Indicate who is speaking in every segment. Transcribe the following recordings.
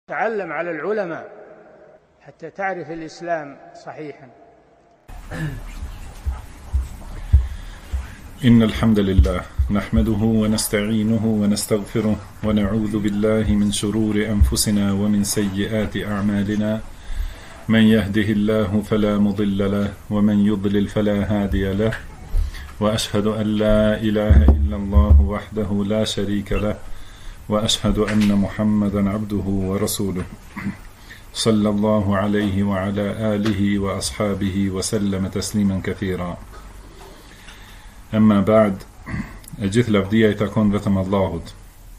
Speaker 1: تعلم على العلماء حتى تعرف الإسلام صحيحا.
Speaker 2: إن الحمد لله نحمده ونستعينه ونستغفره ونعوذ بالله من شرور أنفسنا ومن سيئات أعمالنا. من يهده الله فلا مضل له ومن يضلل فلا هادي له، وأشهد أن لا إله إلا الله وحده لا شريك له، وأشهد أن محمدا عبده ورسوله صلى الله عليه وعلى آله وأصحابه وسلم تسليما كثيرا. أما بعد، gjithë lavdia I takon vetëm Allahut.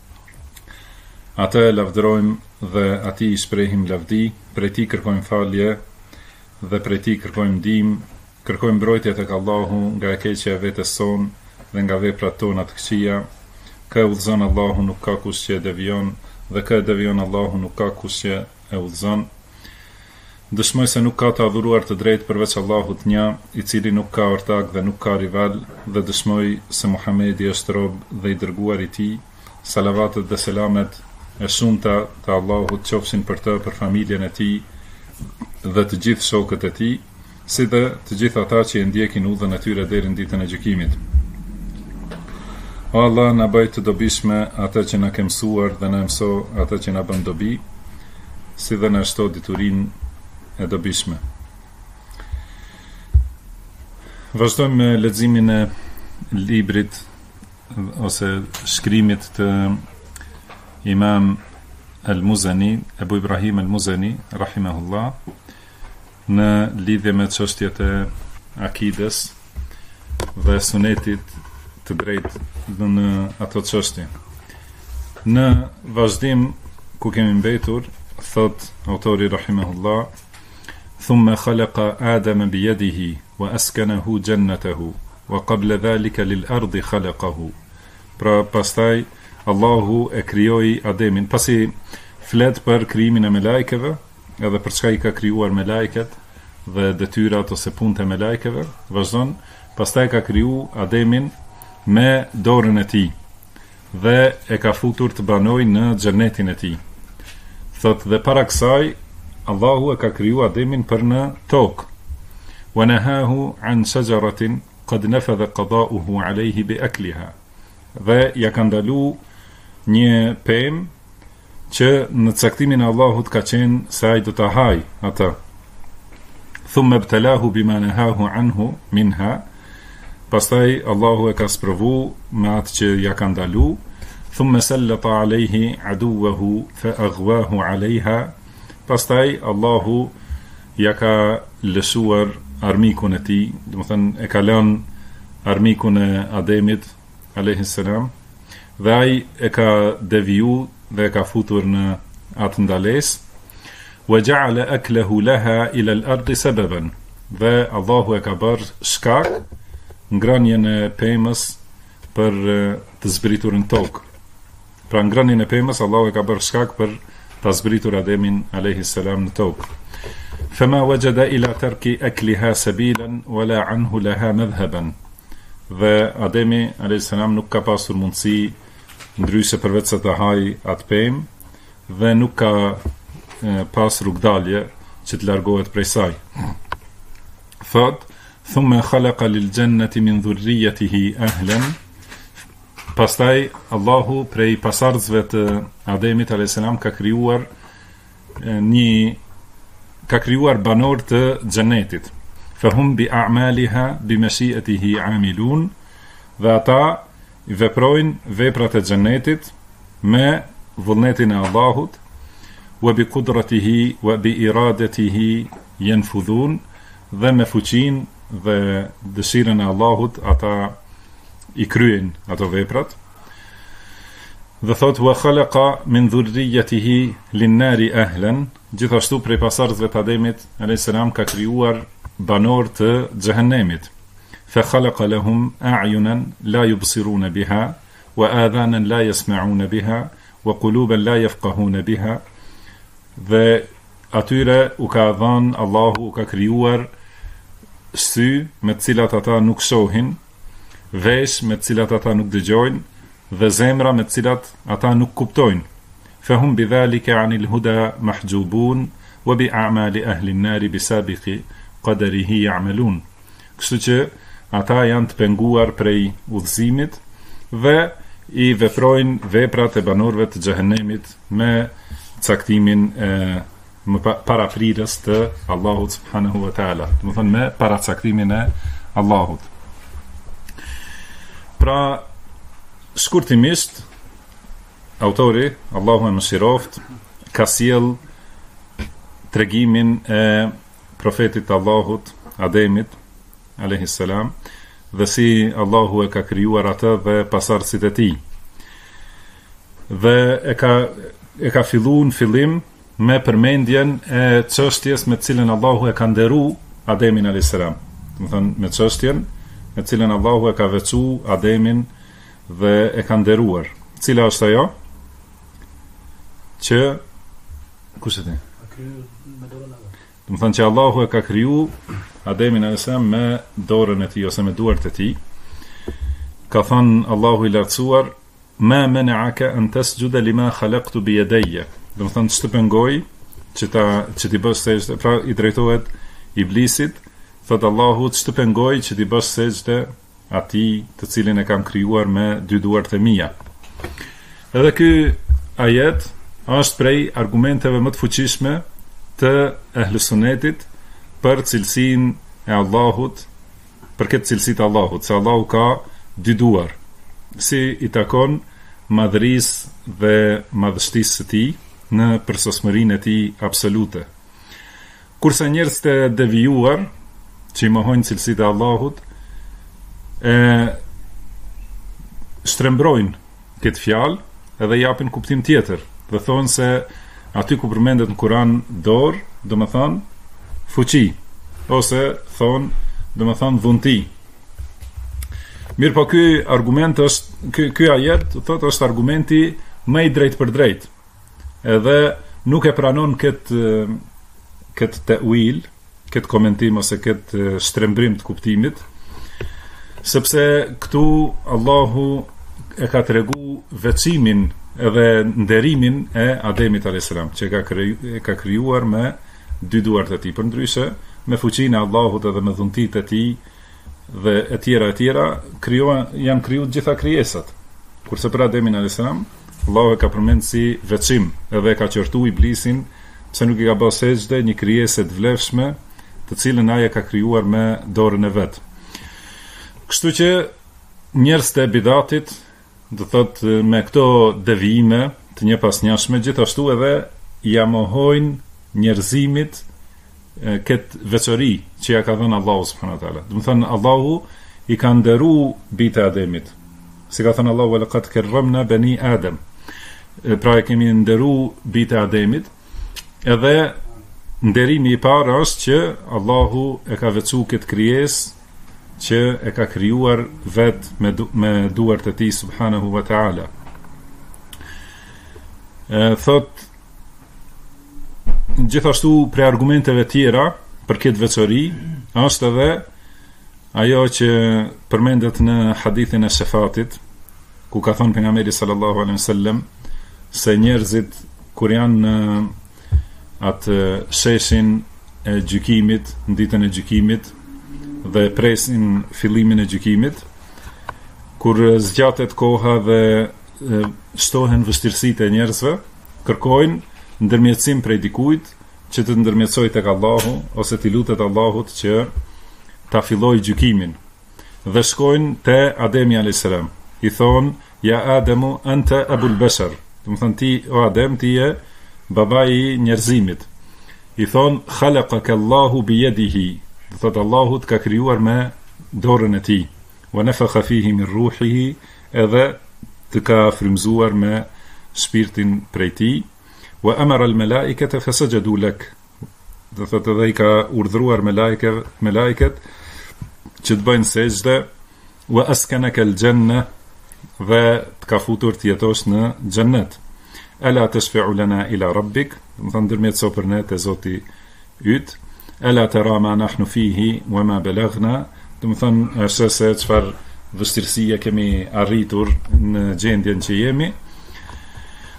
Speaker 2: Atë lavdërojmë dhe atij shprehim lavdi, prej tij kërkojmë falje dhe prej tij kërkojmë ndihmë, kërkojmë mbrojtje tek Allahu nga e keqja e vetes son dhe nga veprat tona të këqija. Kë udhëzon Allahu nuk ka kush që e devion, dhe kë devion Allahu nuk ka kush që e udhëzon. Dëshmoj se nuk ka të adhuruar të drejtë përveç Allahut një, I cili nuk ka ortak dhe nuk ka rival, dhe dëshmoj se Muhamedi është rob dhe I dërguar I tij. Salavatet dhe selamet e shumta të Allahut qofshin për të, për familjen e tij dhe të gjithë shokët e tij, si dhe të gjithë ata që e ndjekin udhën e tyre deri në ditën e gjykimit. O Allah, na bëj të dobishme atë që na ke mësuar dhe na mëso atë që na bën dobi, si dhe na shto diturinë e dobishme. Vazhdojmë me leximin e librit ose shkrimit të Imam Al-Muzani, Ebu Ibrahim Al-Muzani, rahimahullah, në lidhje me çështjet e akides dhe sunetit të drejtë në ato çështje. Në vazhdim ku kemi mbetur, thot autori rahimahullah: ثم خلق آدم بيده وأسكنه جنته وقبل ذلك للأرض خلقه. Pra pastaj Allahu e krijoi Ademin, pasi flet për krijimin e melajkeve, edhe për çka I ka krijuar melajket dhe detyrat ose punët e melajkeve, vazhdon, pastaj ka kriju Ademin me dorën e tij dhe e ka futur të banoj në xhenetin e tij. Thot dhe para kësaj Allahu e ka kriju Ademin për në tokë. Wa nahahu an shajaratin qad nafadha qada'uhu alayhi bi akliha. Dhe ja ka ndalu një pemë që në caktimin e Allahut ka qenë se ai do ta haj atë. Thumma ibtalahu bima nahahu anhu minha. Pastaj Allahu e ka sprovu me atë që ja ka ndalu. Thumma sallata alayhi aduwahu fa aghwahu alayha. Pastaj Allahu ja ka lëshuar armikun e tij, do të thënë e ka lënë armikun e Ademit alayhis salam, dhe ai e ka deviju dhe e ka futur në atë ndalesë. Wa ja'ala aklahu laha ila al-ardi sababan. Dhe Allahu e ka bërë shkak ngrënien e pemës për të zbritur në tokë. Pra ngrënien e pemës Allahu e ka bërë shkak për ta zbritur Ademin alayhis salam në tokë. Fama wajada ila tarki akliha sabilan wala anhu laha madhhaban. Dhe Ademi alayhis salam nuk ka pasur mundësi ndryshe përveç se të hajë atë pemë, dhe nuk ka pas rrugdalje që të largohet prej saj. Thot: thumma khalaqa lil jannati min dhurriyyatihi ahlan. Pastaj Allahu prej pasardhësve të Ademit alayhis salam ka krijuar banor të xhenetit. Fahum bi a'maliha bi mashi'atihi 'amilun. Dhe ata I veprojnë veprat e xhenetit me vullnetin e Allahut, wa bi qudratihi wa bi iradatihi yanfudhun. Dhe me fuqinë dhe dëshirën e Allahut ata I kryen ato veprat. Dhe thot: wa khalaqa min dhurriyyatihi lin-nari ahlan. Gjithashtu prej pasardhësve të Ademit alayhis salam ka krijuar banor të xhehenemit. Fa khalaqa lahum a'yunan la yubsiruna biha wa adhanan la yasma'una biha wa quluban la yafqahuna biha. Dhe atyre u ka dhënë Allahu, u ka krijuar sy me të cilat ata nuk shohin, vesh me të cilat ata nuk dëgjojnë, dhe zemra me të cilat ata nuk kuptojnë. فهم بذلك عن الهدى محجوبون وبأعمال أهل النار بسابق قدره يعملون. Kështu që ata janë të penguar prej udhëzimit dhe i veprojnë veprat e banorëve të xhehenemit me caktimin e paraprirës të Allahut subhanahu wa taala, do të thonë me paracaktimin e Allahut. Pra, shkurtimisht, autori, Allahu e mëshiroft, ka sjell tregimin e profetit Allahut, Ademit alayhis salam, dhe si Allahu e ka krijuar atë dhe pasardhësit e tij. Dhe e ka filluar në fillim me përmendjen e çështjes me të cilën Allahu e ka nderuar Ademin alayhis salam. Do të thonë me çështjen me të cilën Allahu e ka veçuar Ademin dhe e ka nderuar. Cila është ajo? Që kush e di? Do të thonë që Allahu e ka kriju Ademin alayhis salam me dorën e tij ose me duart e tij. Ka thënë Allahu i lartësuar: "Ma mana'aka an tasjuda lima khalaqtu bi yadayya." Do të thonë ç'të pengoi që ti bësh sejdë, pra i drejtohet iblisit, thot Allahu ç'të pengoi që ti bësh sejdë atij të cilin e kam krijuar me dy duart e mia. Edhe ky ajet është prej argumenteve më të fuqishme të ehlusunetit për cilësinë e Allahut, për këtë cilësi të Allahut, se Allahu ka dy duar, si i takon madhërisë dhe madhështisë së tij në përsosmërinë e tij absolute. Kurse njerëzit e devijuar, që i mohojnë cilësitë e Allahut, shtrembrojnë këtë fjalë edhe japin kuptim tjetër, dhe thonë se aty ku përmendet në Kur'an dorë, do më thonë fuqi, ose thonë, do më thonë dhunti. Mirë po ky argument është, ky ajet, thotë është argumenti më i drejt për drejt, edhe nuk e pranon këtë ta'wil, këtë komentim ose këtë shtrembrim të kuptimit, sepse këtu Allahu e ka tregu veçimin edhe nderimin e Ademit alayhis salam, që e ka krijuar me dy duart e tij, përndryshe me fuqinë e Allahut edhe me dhuntitë e tij dhe e tjera janë krijuar gjitha krijesat. Kurse për Ademin alayhis salam, Allahu e ka përmend si veçim edhe ka qortu iblisin pse nuk i ka bërë sejdë një krijesë të vlefshme, të cilën ai e ka krijuar me dorën e vet. Kështu që njerëzit e bidatit, do thotë me këto devijime të njëpasnjashme, gjithashtu edhe ja mohojnë njerëzimit këtë veçori që ja ka dhënë Allahu subhanahu wa taala. Do të thonë Allahu i ka nderuar bijtë e Ademit. Si ka thënë Allahu: "Laqad karramna bani Adam." Pra e kemi nderuar bijtë e Ademit, edhe nderimi i parë është që Allahu e ka veçuar këtë krijesë që e ka krijuar vetë me duart e tij subhanahu wa taala. Thot gjithashtu për argumenteve tjera për këtë veçori është edhe ajo që përmendet në hadithin e shefatit, ku ka thënë pejgamberi sallallahu alaihi wasallam se njerëzit kur janë në atë sheshin e gjykimit, në ditën e gjykimit, dhe presin fillimin e gjykimit, kur zgjatet koha dhe shtohen vështirësitë e njerëzve, kërkojnë ndërmjetësim prej dikujt që të ndërmjetësojë tek Allahu ose t'i lutet Allahut që ta fillojë gjykimin. Dhe shkojnë te Ademi alayhis salam. I thonë: "Ja Ademu anta abul bashar." Do të thonë ti o Adem, ti je babai i njerëzimit. I thonë: "Khalaqaka Allahu bi yadihi." Do thotë Allahu ka krijuar me dorën e tij. "Wa nafakha fihi min ruhihi." Edhe të ka frymzuar me shpirtin prej tij. "Wa amara al-malaikata fasajadu lak." Do thotë edhe i ka urdhëruar melajket që të bëjnë sejdë. "Wa askanaka al-janna." Dhe të ka futur të jetosh në xhennet. "Ala tashfa'u lana ila rabbik." Do të thonë ndërmjetëso për ne te Zoti yt. "Ala tara ma nahnu fihi wa ma balagna." Do të thonë është se çfarë vështirësie kemi arritur në gjendjen që jemi.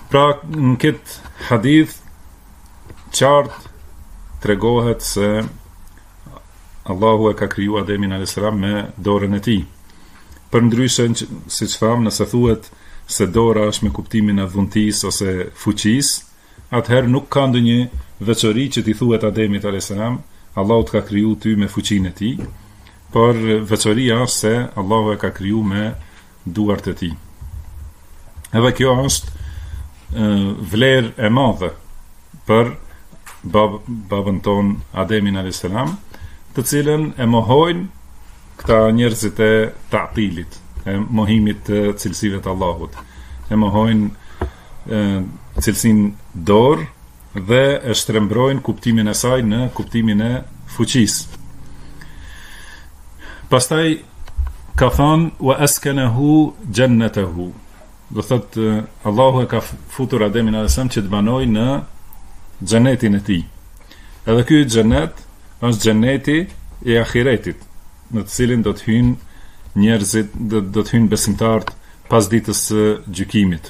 Speaker 2: Pra në këtë hadith qartë tregohet se Allahu e ka kriju Ademin a.s. me dorën e tij. Përndryshe, siç thamë, nëse thuhet se dora është me kuptimin e dhuntis ose fuqis, atëherë nuk ka ndonjë veçori që t'i thuhet Ademit a.s. Allahu të ka kriju ty me fuqinë e tij, por veçoria është se Allahu e ka kriju me duart e tij. Edhe kjo është vlerë e madhe për babën ton Ademin a.s., të cilën e mohojnë këta njerëzit e ta'tilit, e mohimit të cilësive të Allahut, e mohojnë cilësin dorë dhe e shtrembrojnë kuptimin e saj në kuptimin e fuqisë. Pastaj ka thënë wa askanahu jannatahu. Do thotë Allahu e ka futur Ademin a.s. që të banoj në xhenetin e tij. Edhe ky xhenet është xheneti i ahiretit, në të cilin do të hyjnë njerëzit, do të hyjnë besimtarët pas ditës së gjykimit.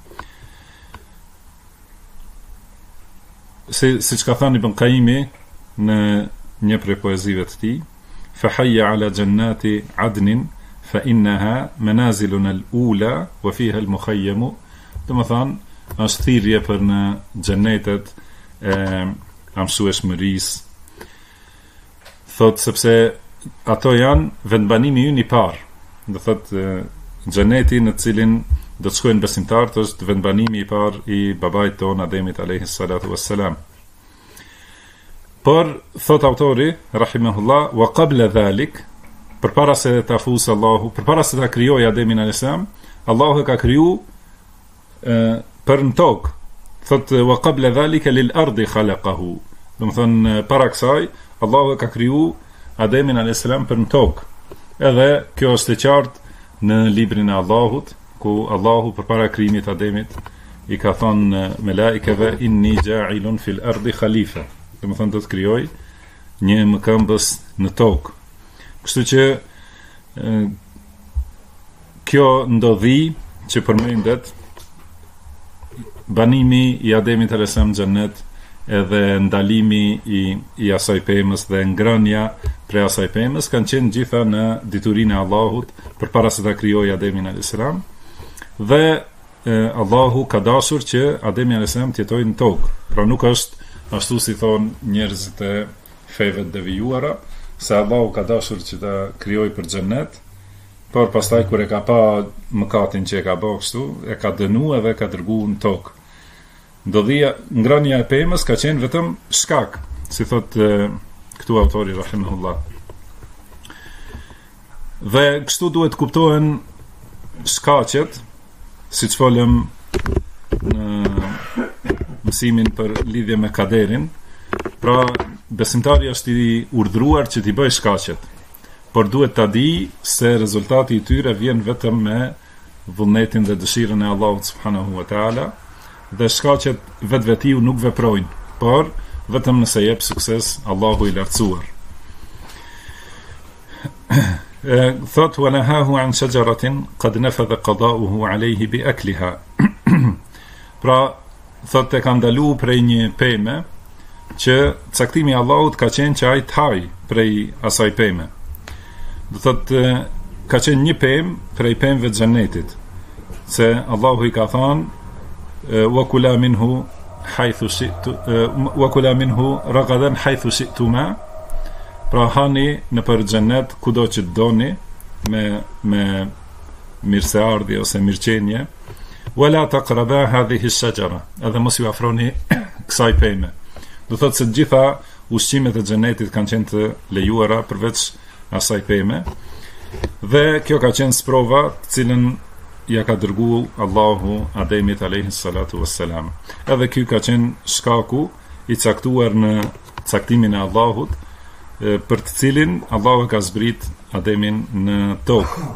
Speaker 2: Siç ka thënë Ibn Qayyimi në një prej poezive të tij, fa hayya ala jannati adnin fa innaha manaziluna al-ula wa fiha al-mukhayyam. Do të thonë është thirrje për në xhenetet e amësueshmërisë. Thot sepse ato janë vendbanimi ynë i parë. Do thot xheneti në cilin do të shkojnë besimtarët është vendbanimi i parë i babait ton Ademit alayhi salatu wassalam. Por thot autori rahimahullah wa qabla dhalik, përpara se ta fusë Allahu, përpara se ta krijojë Ademin alayhis salam, Allahu e ka kriju për në tokë. Thot wa qabla dhalika lil ardi khalaqahu. Do të thonë para kësaj Allahu e ka kriju Ademin a.s. për në tokë. Edhe kjo është e qartë në librin e Allahut, ku Allahu përpara krijimit Ademit i ka thonë melaikeve inni ja'ilun fil ardi khalifa. Do të thonë do të krijoj një mëkëmbës në tokë. Kështu që kjo ndodhi që përmendet banimi i Ademit a.s. në xhennet, edhe ndalimi i asaj pemës dhe ngrënia prej asaj pemës kanë qenë gjitha në diturinë e Allahut përpara se ta krijojë Ademin a.s. Dhe Allahu ka dashur që Ademi a.s. të jetojë në tokë. Pra nuk është ashtu si thonë njerëzit e feve të devijuara, se Allahu ka dashur që ta krijojë për xhennet, por pastaj kur e ka pa mëkatin që e ka bërë kështu, e ka dënuar dhe ka dërguar në tokë. Ndodhia ngrënia e pemës ka qenë vetëm shkak, si thot këtu autori rahimahullah. Dhe kështu duhet kuptohen shkaqet, siç folëm në mësimin për lidhje me kaderin. Pra besimtari është i urdhëruar që t'i bëjë shkaqet, por duhet ta di se rezultati i tyre vjen vetëm me vullnetin dhe dëshirën e Allahut subhanahu wa taala, dhe shkaqet vetvetiu nuk veprojnë, por vetëm nëse jep sukses Allahu i lartësuar. Thot wa nahahu an shajaratin qad nafadha qada'uhu alayhi bi akliha. Pra thot e ka ndalu prej një peme që caktimi i Allahut ka qenë që ai të haj prej asaj peme. Do thot ka qenë një pemë prej pemëve të xhenetit, se Allahu i ka thënë wa kula minhu haythu shi'tu wa kula minhu ragadan haythu shi'tuma. Pra hani në për xhenet kudo që doni me mirëseardhje ose mirëqenie. Wala taqraba hadhihi ash-shajara. Edhe mos ju afroni kësaj peme. Do thotë se gjitha ushqimet e xhenetit kanë qenë të lejuara përveç asaj peme. Dhe kjo ka qenë sprova të cilën ja ka dërguar Allahu Ademit alayhi salatu wassalam. Edhe ky ka qenë shkaku i caktuar në caktimin e Allahut, për të cilin Allahu ka zbrit Ademin në tokë.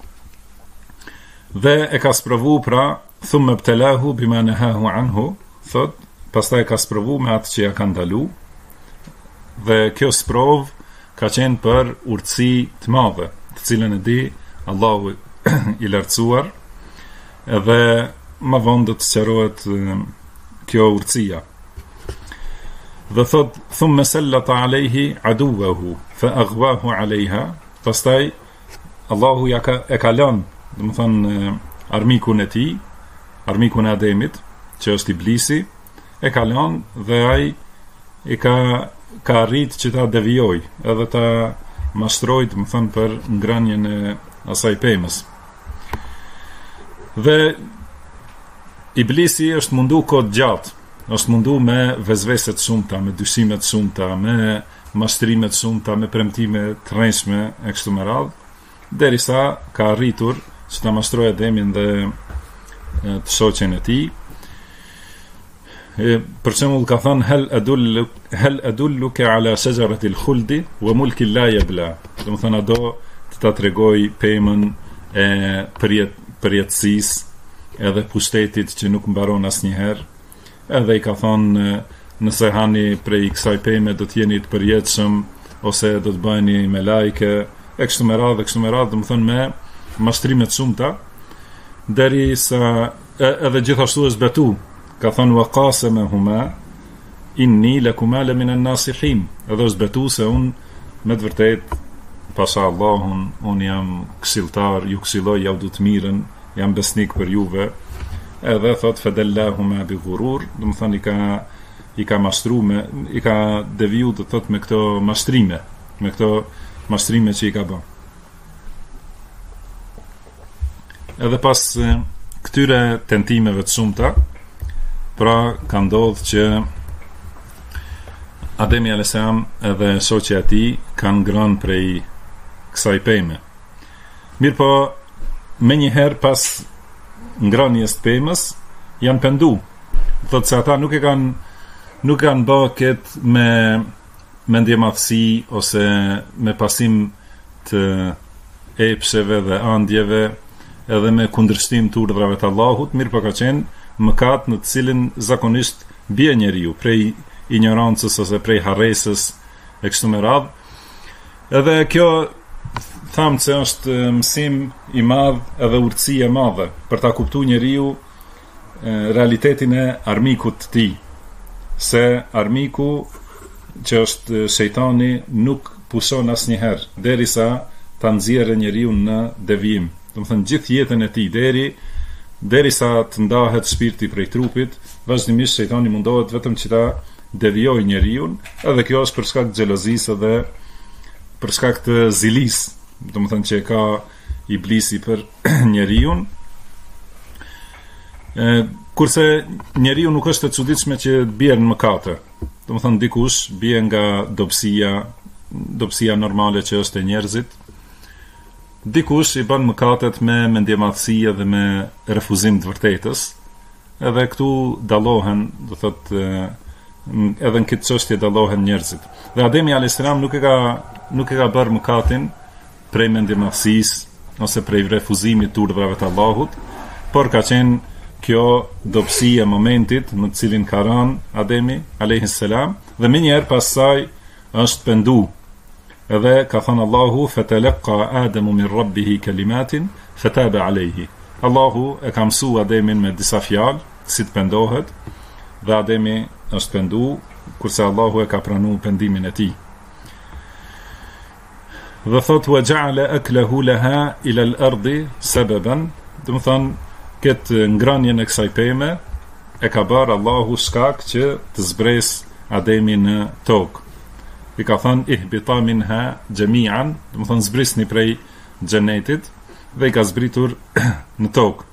Speaker 2: Dhe e ka sprovu pra thumma ibtalahu bima nahahu anhu, thot, pastaj ka sprovu me atë që ja ka ndalu. Dhe kjo sprov ka qenë për urtësi të madhe, të cilën e di Allahu i lartësuar, edhe më vonë do të sqarohet kjo urtësia. Dhe thot, thumma sallata alayhi aduwahu fa aghwahu alayha, pastaj Allahu e ka lënë, domethënë armikun e tij, armikun e Ademit, që është Iblisi, e ka lënë dhe ai i ka arrit që ta devijoj, edhe ta mashtroj, domethënë për ngrënien e asaj pemës. Dhe Iblisi është mundu kohë gjatë, është mundu me vezvese të shumta, me dyshime të shumta, me mashtrime të shumta, me premtime të rrënjshme e kështu me radhë, derisa ka arritur që ta mashtrojë Ademin dhe të shoqen e tij. Për shembull ka thënë hel adulluka ala shajarati al-khuldi wa mulkin la yabla. Domethënë do të ta tregoj pemën e përjetësisë edhe pushtetit që nuk mbaron asnjëherë. Edhe i ka thonë, nëse hani prej kësaj peme do të jeni të përjetshëm ose do të bëheni me lajke, e kështu me radhë, domethënë me mashtrime të shumta, derisa edhe gjithashtu është betu. Ka thonë wa qasamahuma inni lakuma la min an-nasihin. Edhe është betu se unë me të vërtet pasha Allahun, unë jam këshilltar, ju këshilloj ja du të mirën, jam besnik për juve. Edhe thot fadallahuma bi ghurur, domethënë i ka mashtruar, i ka deviju të thot me këto mashtrime që i ka bërë. Edhe pas këtyre tentimeve të shumta, pra ka ndodhur që Ademi a.s. edhe shoqja e tij kanë ngrënë prej kësaj peme. Mirë po, menjëherë pas ngrënies të pemës janë pendu. Thotë se ata nuk kanë bërë këtë me ndjemadhësi ose me pasim të epsheve dhe andjeve edhe me kundërshtim të urdhrave të Allahut, mirë po ka qenë mëkat në të cilin zakonisht bie njeriu prej ignorancës ose prej harresës e kështu me radhë. Edhe kjo thamë se është mësim i madh edhe urtësi e madhe për ta kuptuar njeriu realitetin e armikut të tij, se armiku që është shejtani nuk pushon asnjëherë derisa ta nxjerrë njeriu në devijim. Domethënë gjithë jetën e tij derisa të ndahet shpirti prej trupit, vazhdimisht shejtani mundohet vetëm që ta devijojë njeriu, edhe kjo është për shkak të xhelozisë dhe për shkak të zilisë, domethënë që ka Iblisi për njeriu. Kurse njeriu nuk është e çuditshme që të bie në mëkate. Domethënë dikush bie nga dobësia normale që është e njerëzit. Dikush i bën mëkatet me mendjemadhësi dhe me refuzim të vërtetës. Edhe këtu dallohen, do thotë, edhe në këtë çështje dallohen njerëzit. Dhe Ademi a.s. nuk e ka bërë mëkatin prej mendjemadhësisë ose prej refuzimit të urdhrave të Allahut, por ka qenë kjo dobësi e momentit në të cilin ka rënë Ademi a.s. dhe menjëherë pas saj është pendu. Edhe ka thënë Allahu fatalaqqa Adamu min rabbihi kalimatin fataba alayhi. Allahu e ka mësuar Ademin me disa fjalë si të pendohet, dhe Ademi është pendu, kurse Allahu e ka pranuar pendimin e tij. Dhe thot wa ja'ala aklahu laha ila al-ardi sababan, do të thonë këtë ngrënien e kësaj peme e ka bërë Allahu shkak që të zbres Ademi në tokë. I ka thënë ihbita minha jami'an, do të thonë zbrisni prej xhenetit, dhe i ka zbritur në tokë.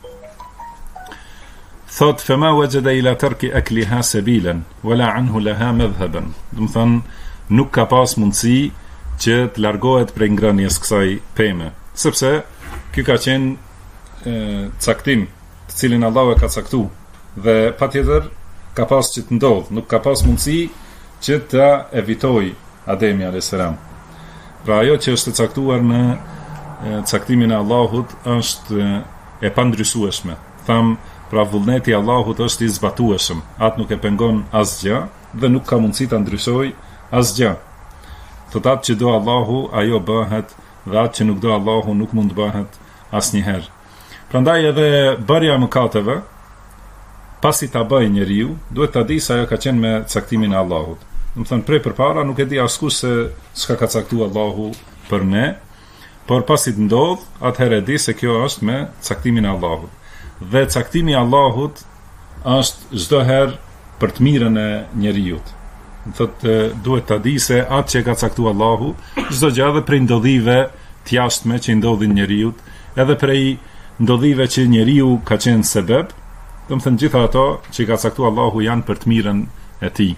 Speaker 2: Thot fama wajada ila tarki akliha sabilan wala anhu laha madhhaban, do të thonë nuk ka pas mundësi që të largohet prej ngrënies kësaj peme, sepse ky ka qenë caktim të cilin Allahu e ka caktuar, dhe patjetër ka pas që të ndodh, nuk ka pas mundësi që ta evitoj Ademi a.s. Pra ajo që është caktuar në caktimin e Allahut është e pandrysueshme. Tham, pra vullneti i Allahut është i zbatueshëm, atë nuk e pengon asgjë dhe nuk ka mundësi ta ndryshojë asgjë. Thot atë që do Allahu, ajo bëhet, dhe atë që nuk do Allahu nuk mund të bëhet asnjëherë. Prandaj edhe bërja e mëkateve, pasi ta bëj njeriu, duhet ta di se ajo ka qenë me caktimin e Allahut. Do të thonë prej përpara nuk e di askush se çka ka caktuar Allahu për ne, por pasi të ndodh, atëherë e di se kjo është me caktimin e Allahut. Dhe caktimi i Allahut është çdo herë për të mirën e njeriu. Do thotë duhet ta di se atë që ka caktuar Allahu, çdo gjë edhe prej ndodhive të jashtme që i ndodhin njeriu, edhe prej ndodhive që njeriu ka qenë sebeb, do të thënë gjitha ato që ka caktuar Allahu janë për të mirën e tij.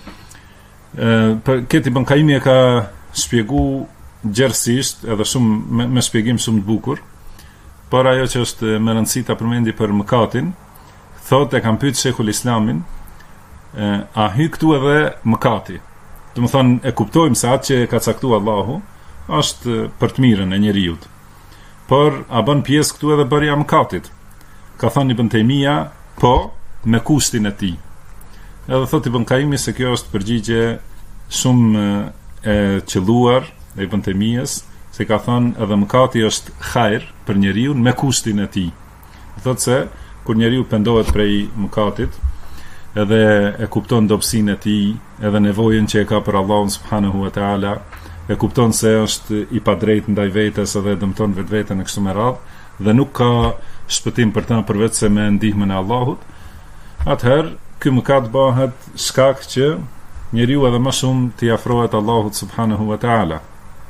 Speaker 2: Këtë Ibn Qayyim e ka shpjeguar gjerësisht edhe shumë me shpjegim shumë të bukur, por ajo që është më rëndësi ta përmendi për mëkatin, thotë e kam pyet Sheikhul Islamin, a hy këtu edhe mëkati? Do të thonë e kuptojmë se atë që ka caktuar Allahu është për të mirën e njeriu. Por a bën pjesë këtu edhe bërja e mëkatit? Ka thënë Ibn Taymija, po, me kushtin e tij. Edhe thotë Ibn Qayyim se kjo është përgjigje shumë e qelluar e Ibn Taymijës, se ka thënë edhe mëkati është hajr për njeriu me kushtin e tij. Thotë se kur njeriu pendohet prej mëkatit, edhe e kupton dobësinë e tij, edhe nevojën që e ka për Allahun subhanahu wa taala, e kupton se është i padrejtë ndaj vetes edhe dëmton vetveten e kështu me radhë, dhe nuk ka shpëtim për ta përveç se me ndihmën e Allahut, atëherë ky mëkat bëhet shkak që njeriu edhe më shumë t'i afrohet Allahut subhanahu wa taala.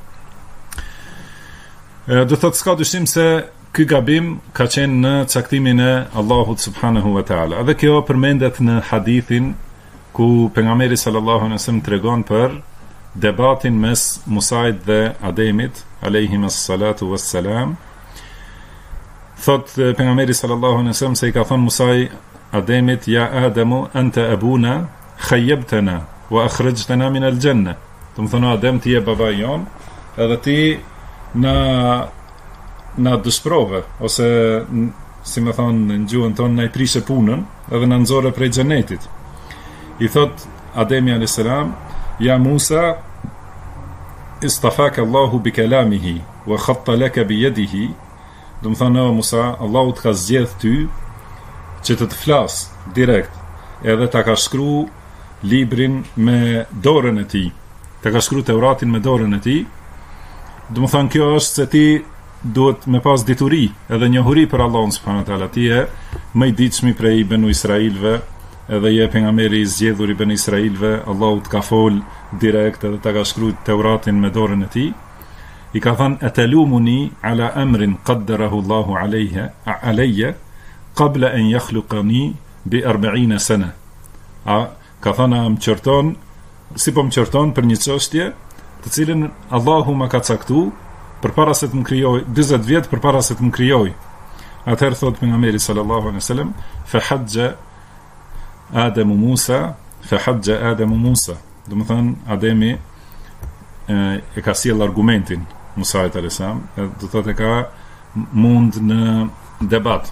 Speaker 2: Do thotë s'ka dyshim se ky gabim ka qenë në caktimin e Allahut subhanahu wa taala. Edhe kjo përmendet në hadithin ku pejgamberi sallallahu alaihi wasallam tregon për debatin mes Musait dhe Ademit alayhimus salatu wassalam. Thot pejgamberi sallallahu alaihi wasallam se i ka thënë Musai Ademit, ja Adamu anta abuna khayyabtana wa akhrajtana min al-janna. Do të thonë Adem ti je baba jon, edhe ti na dëshprove, ose si më thonë në gjuhën tonë, na i prishe punën edhe na nxorë prej xhenetit. I thot Ademi alayhis salam, ja Musa istafaka Allahu bi kalamihi wa khatta laka bi yadihi. Do të thonë Musa, Allahu të ka zgjedh ty që të flas direkt, edhe ta ka shkruar librin me dorën e tij. Ta ka shkruar Teuratin me dorën e tij. Do të thonë kjo është se ti duhet me pas dituri edhe njohuri për Allahun subhanahu wa taala. Ti je më i ditshmi prej Benu Israilve, edhe je pejgamberi i zgjedhur i Benu Israilve. Allahu të ka fol direkt edhe ta ka shkruar Teuratin me dorën e tij. I ka thënë atalumuni ala amrin qaddarahu Allahu alayya qabla an yakhluqani bi 40 sana. Ka thënë më qorton, si po më qorton për një çështje të cilën Allahu më ka caktuar përpara se të më krijoj, 40 vjet përpara se të më krijoj. Atëherë thot pejgamberi sallallahu alaihi wasallam, fa hajja Adamu Musa. Do të thonë Ademi e ka sjell argumentin Musait alayhis salam, do të thotë ka mund në debat.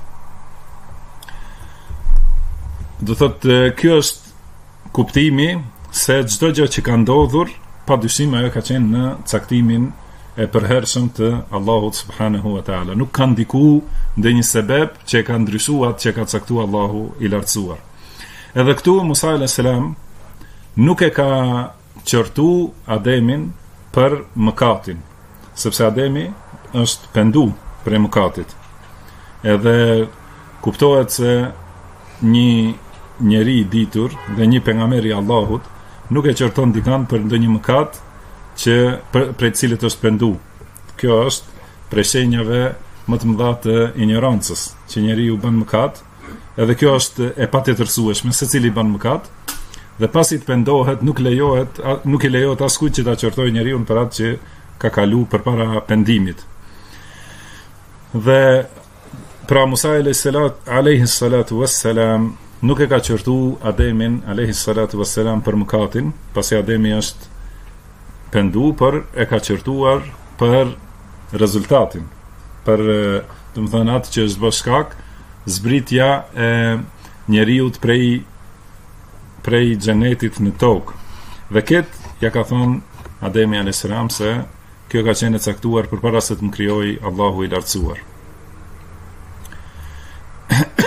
Speaker 2: Do të thotë kjo është kuptimi se çdo gjë që ka ndodhur, padyshim ajo ka qenë në caktimin e përhershëm të Allahut subhanahu wa taala. Nuk ka ndikuar ndonjë sebeb që ka ndryshuar atë që ka caktuar Allahu i lartësuar. Edhe këtu Musa alayhis salam nuk e ka qortu Ademin për mëkatin, sepse Ademi është pendu për mëkatit. Edhe kuptohet se një njeri i ditur dhe një pejgamber i Allahut nuk e qorton dikant për ndonjë mëkat që prej cilit është pendu. Kjo është prej shenjave më të mëdha të ignorancës, që njeriu bën mëkat, edhe kjo është e patjetërsueshme, secili bën mëkat, dhe pasi të pendohet nuk i lejohet askujt që ta qortojë njeriu për atë që ka kaluar përpara pendimit. Dhe pra Musa alayhi salatu wassalam nuk e ka qortu Ademin alayhi salatu wassalam për mëkatin, pasi Ademi është pendu, për e ka qortuar për rezultatin, për do të thënë atë që është bërë shkak zbritja e njeriut prej xhenetit në tokë. Dhe këtë ja ka thonë Ademi alayhis salam se kjo ka qenë e caktuar përpara se të më krijojë Allahu i lartësuar.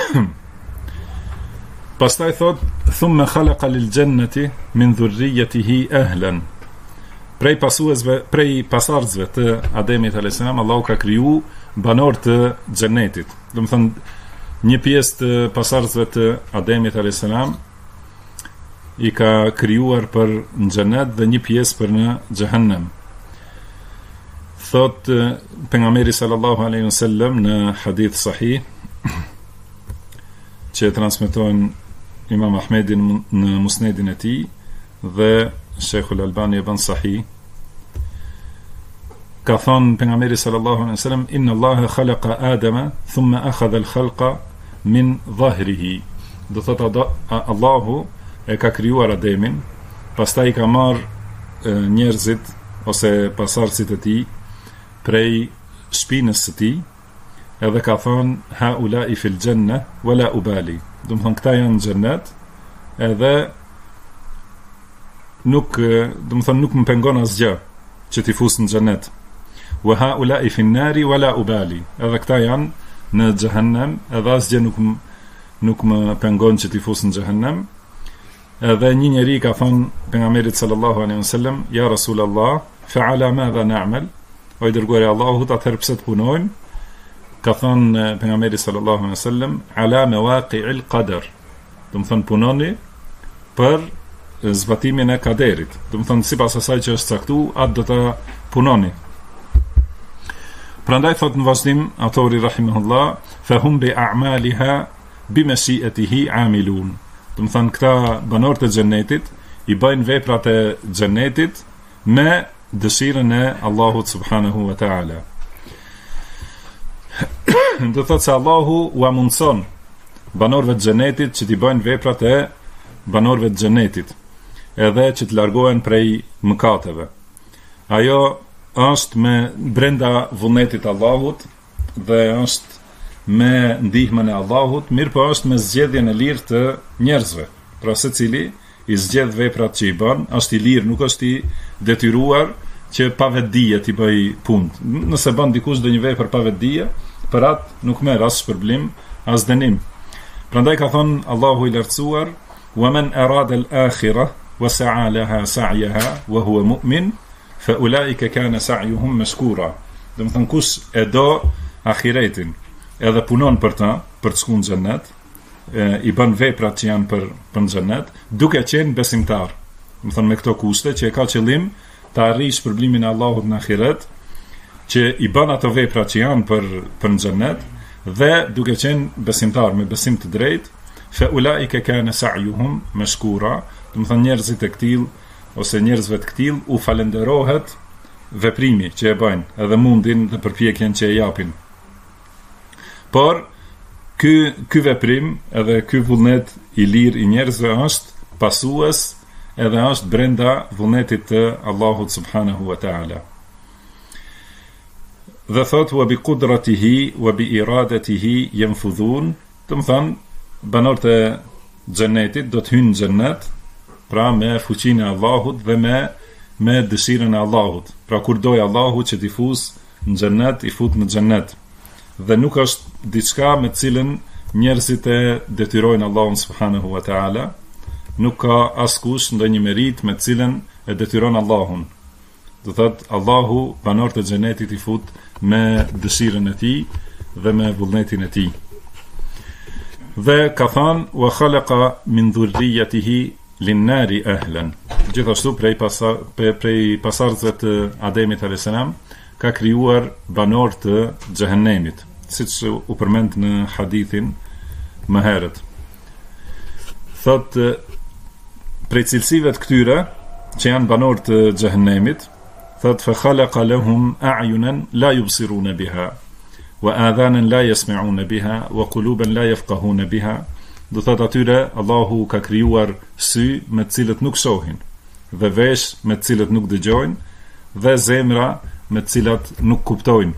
Speaker 2: Pastaj thot thumma khalaqa lil jannati min dhurriyyatihi ahlan. Prej pasardhësve të Ademit alayhis salam, Allahu ka kriju banor të xhenetit. Do të thonë një pjesë të pasardhësve të Ademit alayhis salam i ka krijuar për në xhenet dhe një pjesë për në xhehenem. Thot pejgamberi sallallahu alaihi wasallam në hadith sahih që transmeton Imam Ahmedi në Musnedin e tij dhe Sheikhul Albani e bën sahih. Ka thonë pejgamberi sallallahu alaihi wasallam inna Allaha khalaqa Adama thumma akhadha al-khalqa min dhahrihi. Do thot Allahu e ka krijuar Ademin, pastaj ka marr njerëzit ose pasardhësit e tij prej shpinës së tij, edhe ka thonë haulai fil janna wala ubali. Do të thonë këta janë në xhennet, edhe nuk më pengon asgjë që t'i fus në xhennet. Wa haulai fin nari wala ubali. Edhe këta janë në xhehenem, edhe asgjë nuk më pengon që t'i fus në xhehenem. Edhe një njeri ka thonë pejgamberit sallallahu alaihi wasallam, ja Rasulullah, fa ala madha na'mal? O i dërguari i Allahut, atëherë pse të punojmë? Ka thonë pejgamberi sallallahu alaihi wasallam, ala mawaqi'il qadar. Do të thonë punoni për zbatimin e kaderit. Do të thonë sipas asaj që është caktuar, atë do ta punoni. Prandaj thot në vazhdim autori rahimahullah, fa hum bi a'maliha bi mashi'atihi 'amilun. Do të thonë këta banorët e xhenetit i bëjnë veprat e xhenetit me dëshirën e Allahut subhanahu wa ta'ala. Do thotë se Allahu ua mundson banorëve të xhenetit që t'i bëjnë veprat e banorëve të xhenetit, edhe që të largohen prej mëkateve. Ajo është me brenda vullnetit Allahut dhe është me ndihmën e Allahut, mirë po është me zgjedhjen e lirë të njerëzve. Pra secili i zgjedh veprat që i bën, është i lirë, nuk është i detyruar që pa vetdije t'i bëj punë. Nëse bën dikush ndonjë vepër pa vetdije, për atë nuk merr as shpërblim, as dënim. Prandaj ka thonë Allahu i lartësuar, wa man arada al-akhirah wa sa'a laha sa'yaha wa huwa mu'min fa ulaika kana sa'yuhum mashkura. Do të thonë kush e do ahiretin, edhe punon për ta, për të shkuar në xhennet, i bën veprat që janë për në xhennet, duke qenë besimtar. Do të thonë me këto kushte që e ka qëllim të arrijë shpërblimin e Allahut në ahiret, që i bën ato vepra që janë për në xhennet, dhe duke qenë besimtar me besim të drejtë, fa ulaika kana sa'yuhum mashkura. Do të thonë njerëzit e këtill ose njerëzve të këtill u falenderohet veprimi që e bëjnë, edhe mundin dhe përpjekjen që e japin. Por ky veprim edhe ky vullnet i lirë i njerëzve është pasues edhe është brenda vullnetit të Allahut subhanahu wa ta'ala. Dhe thot wa bi qudratihi wa bi iradatihi yanfudhun. Do të thonë banorët e xhenetit do të hyjnë në xhenet, pra me fuqinë e Allahut dhe me dëshirën e Allahut. Pra kur doj Allahu që t'i fus në xhenet, i fut në xhenet. Dhe nuk është diçka me cilën njerëzit e detyrojnë Allahun subhanahu wa ta'ala. Nuk ka askush ndonjë merit me cilën e detyron Allahun. Do thotë Allahu banorët e xhenetit i fut me dëshirën e tij dhe me vullnetin e tij. Dhe ka thënë wa khalaqa min dhurriyyatihi lin-nari ahlan. Gjithashtu prej pasardhësve të Ademit alayhis salam ka krijuar banor të xhehenemit, siç u përmend në hadithin më herët. Thotë prej cilësive të këtyre që janë banor të xhehenemit, thotë fa khalaqa lahum a'yunan la yubsiruna biha wa adhanan la yasma'una biha wa quluban la yafqahuna biha. Do thotë atyre Allahu ka krijuar sy me të cilët nuk shohin, dhe vesh me të cilët nuk dëgjojnë, dhe zemra me të cilat nuk kuptojnë.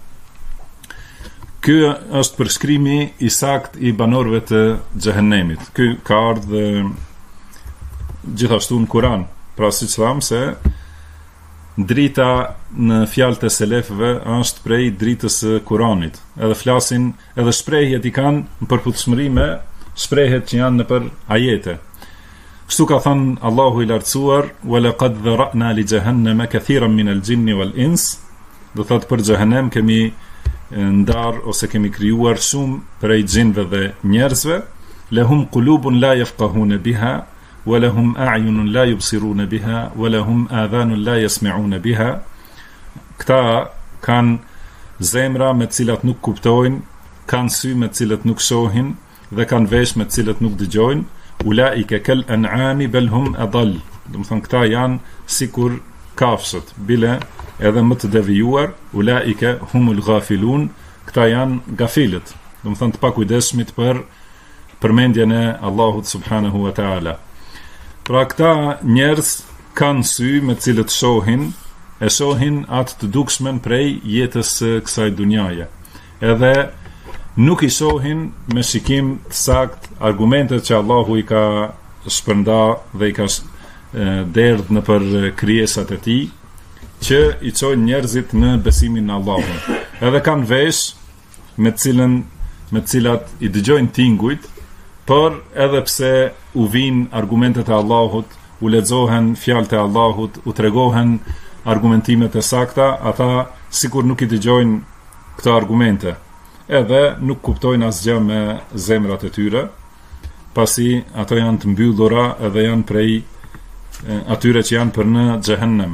Speaker 2: Ky është përshkrimi i sakt i banorëve të xhehenemit. Ky ka ardhur gjithashtu në Kur'an. Pra siç tham se drita në fjalët e selefëve është prej dritës së Kuranit. Edhe flasin, edhe shprehjet i kanë në përputhshmëri me shprehjet që janë nëpër ajete. Kështu ka thënë Allahu i lartësuar: "Wa laqad dhara'na li jahannama kathiran min al-jinni wal-ins", do thotë për xhehenem kemi ndar ose kemi krijuar shumë prej xhinëve dhe njerëzve. "Lahum qulubun la yafqahuna biha wa lahum a'yunun la yubsiruna biha wa lahum adhanun la yasma'una biha". Këta kanë zemra me të cilat nuk kuptojnë, kanë sy me të cilat nuk shohin dhe kanë vesh me të cilat nuk dëgjojnë. "Ulaika kal an'ami bal hum adall", do të thonë këta janë sikur kafshët, bile edhe më të devijuar. "Ulaika humul ghafilun", këta janë gafilët, do të thonë të pakujdesshmit për përmendjen e Allahut subhanahu wa taala. Pra këta njerëz kanë sy me të cilët shohin, e shohin atë të dukshmen prej jetës së kësaj dunjaje. Edhe nuk i shohin me shikim të sakt argumentet që Allahu i ka shpërnda dhe i ka derdh në për krijesat e tij, që i çojnë njerëzit në besimin në Allahun. Edhe kanë vesh me të cilat i dëgjojnë tingujt, por edhe pse u vinë argumentet e Allahut, u lexohen fjalët e Allahut, u tregohen argumentimet e sakta, ata sikur nuk i dëgjojnë këto argumente. Edhe nuk kuptojnë asgjë me zemrat e tyre, pasi ato janë të mbyllura edhe janë prej atyre që janë për në xhehenem.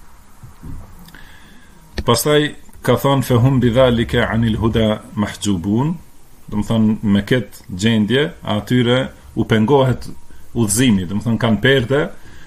Speaker 2: Pastaj ka thonë: "Fehum bidhalika anil huda mahjubun", do të thonë me këtë gjendje atyre u pengohet udhëzimi, do të thonë kanë perde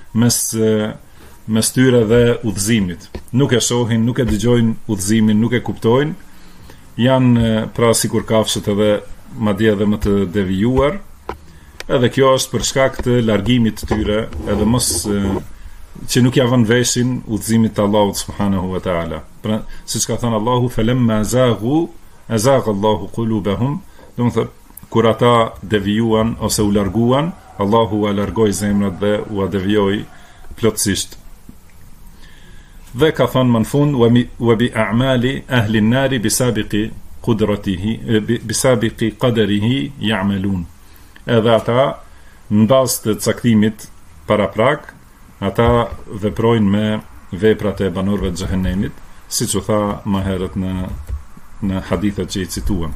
Speaker 2: mes tyre dhe udhëzimit. Nuk e shohin, nuk e dëgjojnë udhëzimin, nuk e kuptojnë. Janë pra sikur kafshët edhe madje edhe më të devijuar. Edhe kjo është për shkak të largimit të tyre, edhe mos që nuk ja vënë veshin udhëzimit të Allahut subhanahu wa taala. Pra, siç ka thënë Allahu: "Falamma azagha Allahu qulubahum", do të thotë kur ata devijuan ose u larguan, Allahu u largoi zemrat dhe u devijoi plotësisht. Dhe ka thënë më në fund: "Wa bi a'mali ahli an-nari bisabiqi qadarihi ya'malun". Edhe ata në bazë të caktimit paraprak, ata veprojnë me veprat e banorëve të xhehenemit, siç u tha më herët në hadithet që i cituam.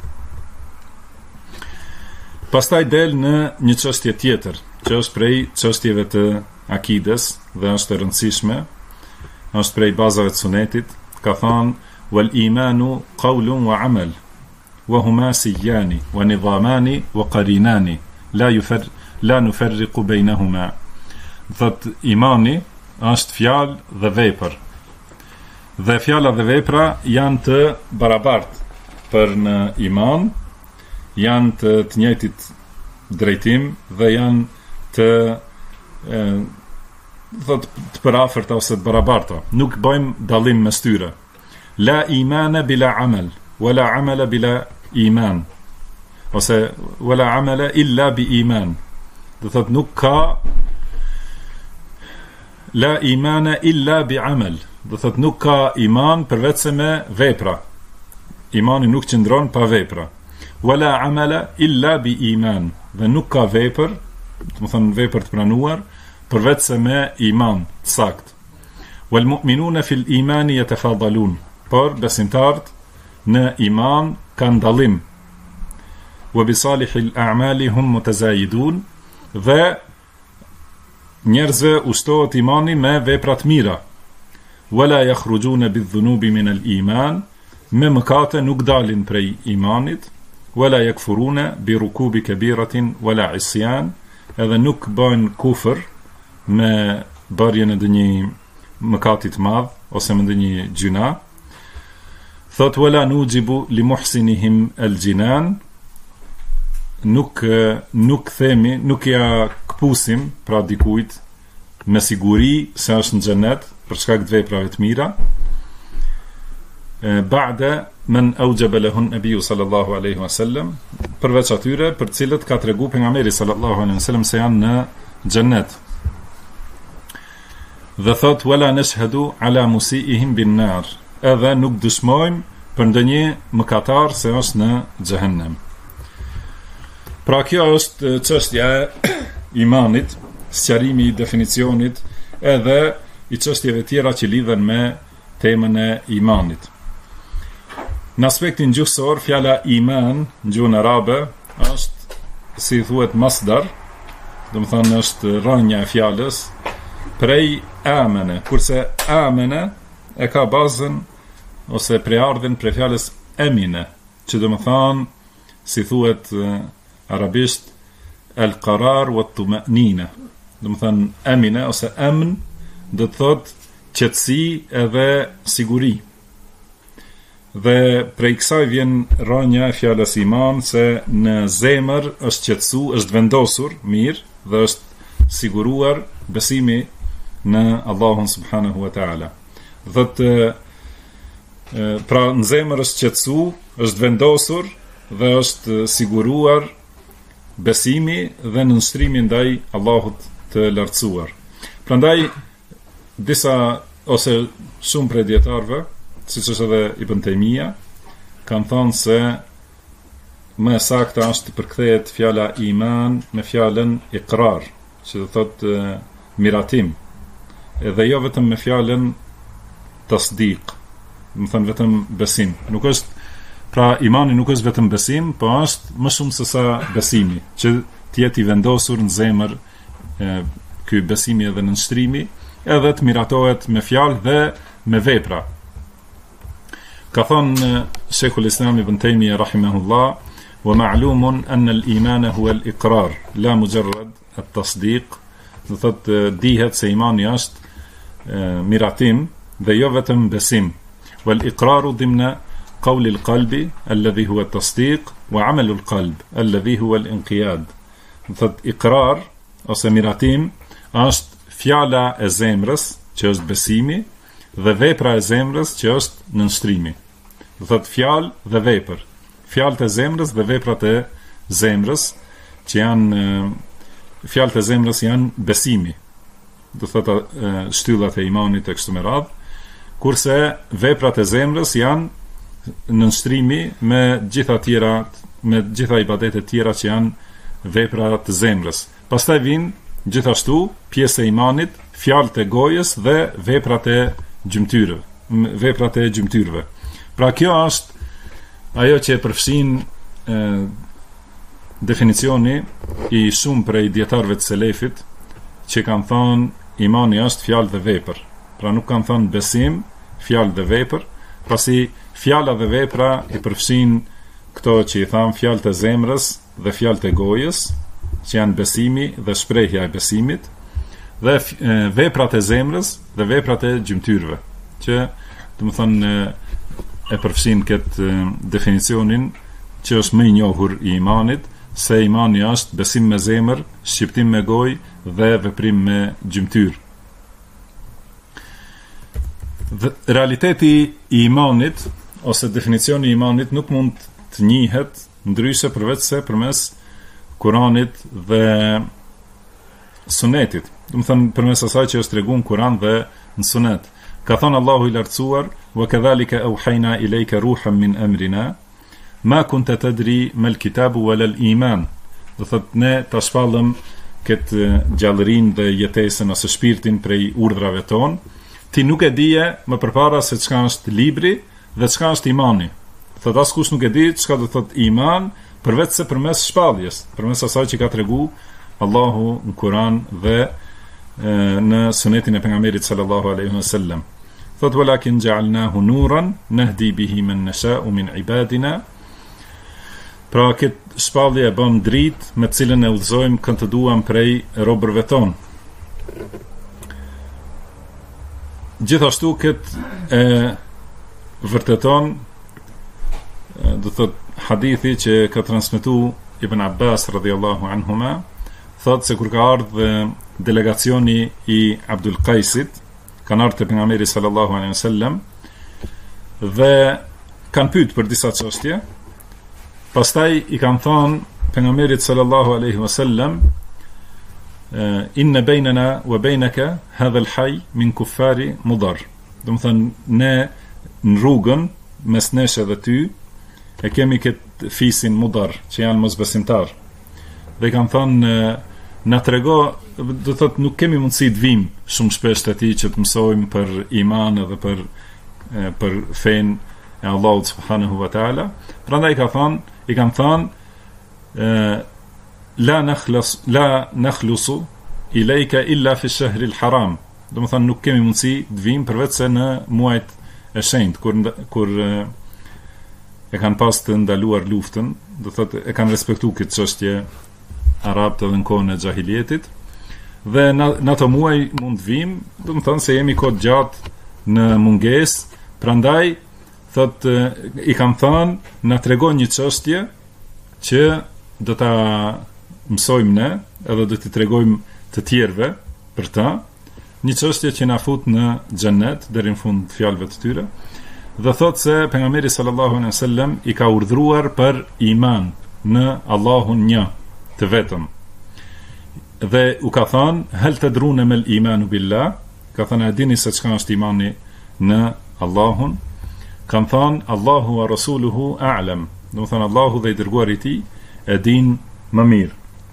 Speaker 2: Pastaj del në një çështje tjetër, që është prej çështjeve të akides dhe është e rëndësishme, është prej bazave të sunetit. Ka thënë: "Wal imanu qawlun wa amal, wa huma siyani wa nidhamani wa qarinani, la nufarriqu bainahuma". Thot imani është fjalë dhe vepër. Dhe fjala dhe vepra janë të barabartë për në iman, janë të njëjtit drejtim dhe janë të përafërta ose të barabarta. Nuk bëjmë dallim mes tyre. La imana bila amal, wala amala bila iman, ose wala amala illa bi iman. Do thot nuk ka la imana illa bi amal, do thot nuk ka iman përveç se me vepra. Imani nuk qëndron pa vepra. Wala amala illa bi iman, dhe nuk ka vepër, do të thonë vepër të pranuar, përveç se me iman të sakt. Wal mu'minuna fil imani yatafadalun, por besimtarët në iman kanë dallim. Wa bi salihil a'mali hum mutazayidun, dhe njerëzve ushtohet imani me vepra të mira. Wala yakhrujuna bidh-dhunubi min al-iman, me mëkate nuk dalin prej imanit. Wala yakfuruna bi rukubi kabiratin wala isyan, edhe nuk bëjnë kufër me bërjen e ndonjë mëkati të madh ose me ndonjë gjuna. Thot: "Wala nujibu li muhsinihim al-jinan", nuk themi, nuk ja kpusim pra dikujt me siguri se është në xhenet për shkak të veprave të mira. Ba'da men awjaba lahun nabiu sallallahu alaihi wasallam, përveç atyre për cilët ka treguar pejgamberi sallallahu alaihi wasallam se janë në xhenet. dhe thot wala nashhadu ala musiihim bin nar, edhe nuk dëshmojmë për ndonjë mëkatar se është në xhehenem. Pra kjo është çështja e imanit, sqarimi i definicionit edhe i çështjeve tjera që lidhen me temën e imanit. Në aspektin gjuhësor, fjala iman në gjuhën arabe është, si thuhet, masdar, do të thonë është rrënja e fjalës prej amene, kurse amene e ka bazën ose preardhjen prej fjalës emine, që do të thonë, si thuhet arabisht, el-qarar wa at-tuma'nina. Do të thonë emine ose emn do të thotë qetësi edhe siguri. Dhe prej kësaj vjen rrënja e fjalës iman, se në zemër është qetësu, është vendosur mirë dhe është siguruar besimi në Allahun subhanahu wa ta'ala. Dhe pra në zemër është qetësu, është vendosur dhe është siguruar besimi dhe nënshtrimi ndaj Allahut të lartësuar. Prandaj disa ose shumë prej dietarëve, siç është edhe Ibn Taymija, kanë thënë se më e saktë është të përkthehet fjala iman me fjalën iqrar, që do thotë miratim, edhe jo vetëm me fjalën tasdiq, do të thënë vetëm besim. Nuk është, pra imani nuk është vetëm besim, po është më shumë se sa besimi, që të jetë i vendosur në zemër ky besimi edhe nënshtrimi, edhe të miratohet me fjalë dhe me vepra. Ka thonë Sheikhul Islam Ibn Taymija rahimahullah, wa ma'lumun anna al-iman huwa al-iqrar la mujarrad at-tasdiq, do thotë dihet se imani është miratim dhe jo vetëm besim. Wal iqraru dimna qawli al-qalbi alladhi huwa at-tasdiq wa 'amalu al-qalb alladhi huwa al-inqiyad. Do thotë iqrar ose miratim është fjala e zemrës, që është besimi, dhe vepra e zemrës, që është nënshtrimi. Do thotë fjalë dhe vepër. Fjalët e zemrës dhe veprat e zemrës, që janë fjalët e zemrës janë besimi. Do thotë shtyllat e imanit e kështu me radhë, kurse veprat e zemrës janë nënshtrimi me gjitha tjera, me gjitha ibadetet tjera që janë vepra të zemrës. Pastaj vijnë gjithashtu pjesë e imanit, fjalët e gojës dhe veprat e gjymtyrëve. Pra kjo është ajo që e përfshin definicioni i shumë prej dietarëve të selefit, që kanë thënë imani është fjalë dhe vepër. Pra nuk kanë thënë besim, fjalë dhe vepër, pasi fjala dhe vepra i përfshin këto që i thamë fjalët e zemrës dhe fjalët e gojës, që janë besimi dhe shprehja e besimit, dhe veprat e zemrës dhe veprat e gjymtyrëve, që do të thonë e përfshin këtë definicionin që është më i njohur i imanit, se imani është besim me zemër, shqiptim me gojë dhe veprim me gjymtyr. Realiteti i imanit ose definicioni i imanit nuk mund të njihet ndryshe përveç se përmes Kuranit dhe Sunetit. Do të thënë përmes asaj që është treguar në Kuran dhe në Sunet. Ka thënë Allahu i lartësuar: "Wa kadhalika awhayna ilayka ruhan min amrina ma kunta tadri mal kitabu wala al-iman." Do thotë ne ta shpallëm këtë gjallërinë dhe jetesën ose shpirtin prej urdhrave ton. Ti nuk e dije më përpara se çka është libri dhe çka është imani. Thotë askush nuk e di çka do thotë iman, përveç se përmes shpalljes, përmes asaj që ka treguar Allahu në Kur'an dhe në sunetin e pejgamberit sallallahu alaihi wasallam. Thot walakin ja'alnahu nuran nahdi bihi man nasha'u min ibadina. Pra këtë shpallje e bëm dritë me të cilën e udhëzojmë kënd të duam prej robërve ton. Gjithashtu këtë e vërteton, do thot hadithi që ka transmetuar Ibn Abbas radhiyallahu anhuma, thot se kur ka ardhur delegacioni i Abdul Qaisit, kanë ardhur te pejgamberi sallallahu alaihi wasallam dhe kanë pyet për disa çështje. Pastaj i kanë thënë pejgamberit sallallahu alaihi wasallam inna baynana wa baynaka hadha al-hayy min kuffari mudar. Do të thënë ne në rrugën mes nesh edhe ty e kemi këtë fisin mudar që janë mosbesimtar. Dhe kanë thënë na trego, do thotë nuk kemi mundësi të vim shumë shpesh te ti që të mësojmë për iman edhe për fen e Allahut subhanahu wa taala. Prandaj i kanë thënë la nakhlusu ilayka illa fi ash-shahr al-haram. Do të thënë nuk kemi mundësi të vim përveç se në muajt e shenjtë kur e kanë pas të ndaluar luftën, do thotë e kanë respektuar këtë çështje arabët edhe në kohën e xahilietit. Dhe në ato muaj mund vim, do të thënë se jemi kohë gjatë në mungesë, prandaj thotë i kanë thënë na tregon një çështje që do ta mësojmë ne, edhe do t'i tregojmë të tjerëve për ta, një çështje që na fut në xhennet deri në fund fjalëve të tyre. Dhe thotë se pejgamberi sallallahu alaihi wasallam i ka urdhëruar për iman në Allahun një të vetëm. Dhe u ka thënë hal tadruna mal imanu billah, ka thënë a dini se çka është imani në Allahun? Kanë thënë Allahu wa rasuluhu a'lam. Do të thënë Allahu dhe i dërguari i tij e din më mirë.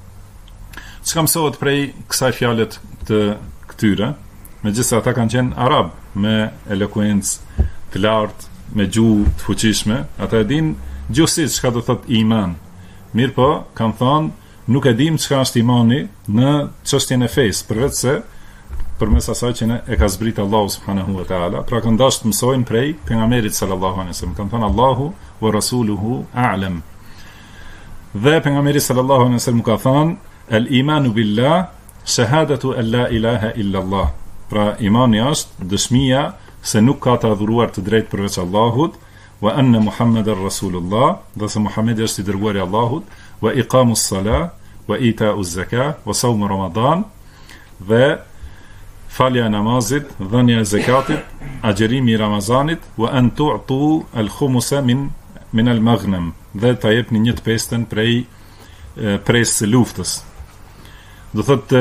Speaker 2: Çka mësohet prej kësaj fjalët të këtyre, megjithëse ata kanë qenë arab me elokuencë të lartë, me gjuhë të fuqishme, ata e din gjithsesi çka do thotë iman. Mirë po, kanë thënë nuk e dim çka është imani në çështjen e fesë, përveç se përmes asaj që ne e ka zbrit Allahu subhanahu wa taala. Pra kanë dashur të mësojnë prej pejgamberit sallallahu alaihi wasallam. Kanë thënë Allahu wa rasuluhu a'lam. Dhe pejgamberi sallallahu alaihi wasallam ka thënë al-imanu billah shahadatu an la ilaha illa Allah. Pra imani është dëshmia se nuk ka të adhuruar të drejtë përveç Allahut, wa anna Muhammedar Rasulullah, dhe se Muhammedi është i dërguari i Allahut, wa iqamus salah, wa ita'uz zakah, wa sawm Ramadan, dhe falja e namazit, dhënia e zakatit, agjerimi i Ramazanit, wa an tu'tu al-khumsa min al-maghnam, dhe ta jepni 1/5 prej presë luftës. Do thotë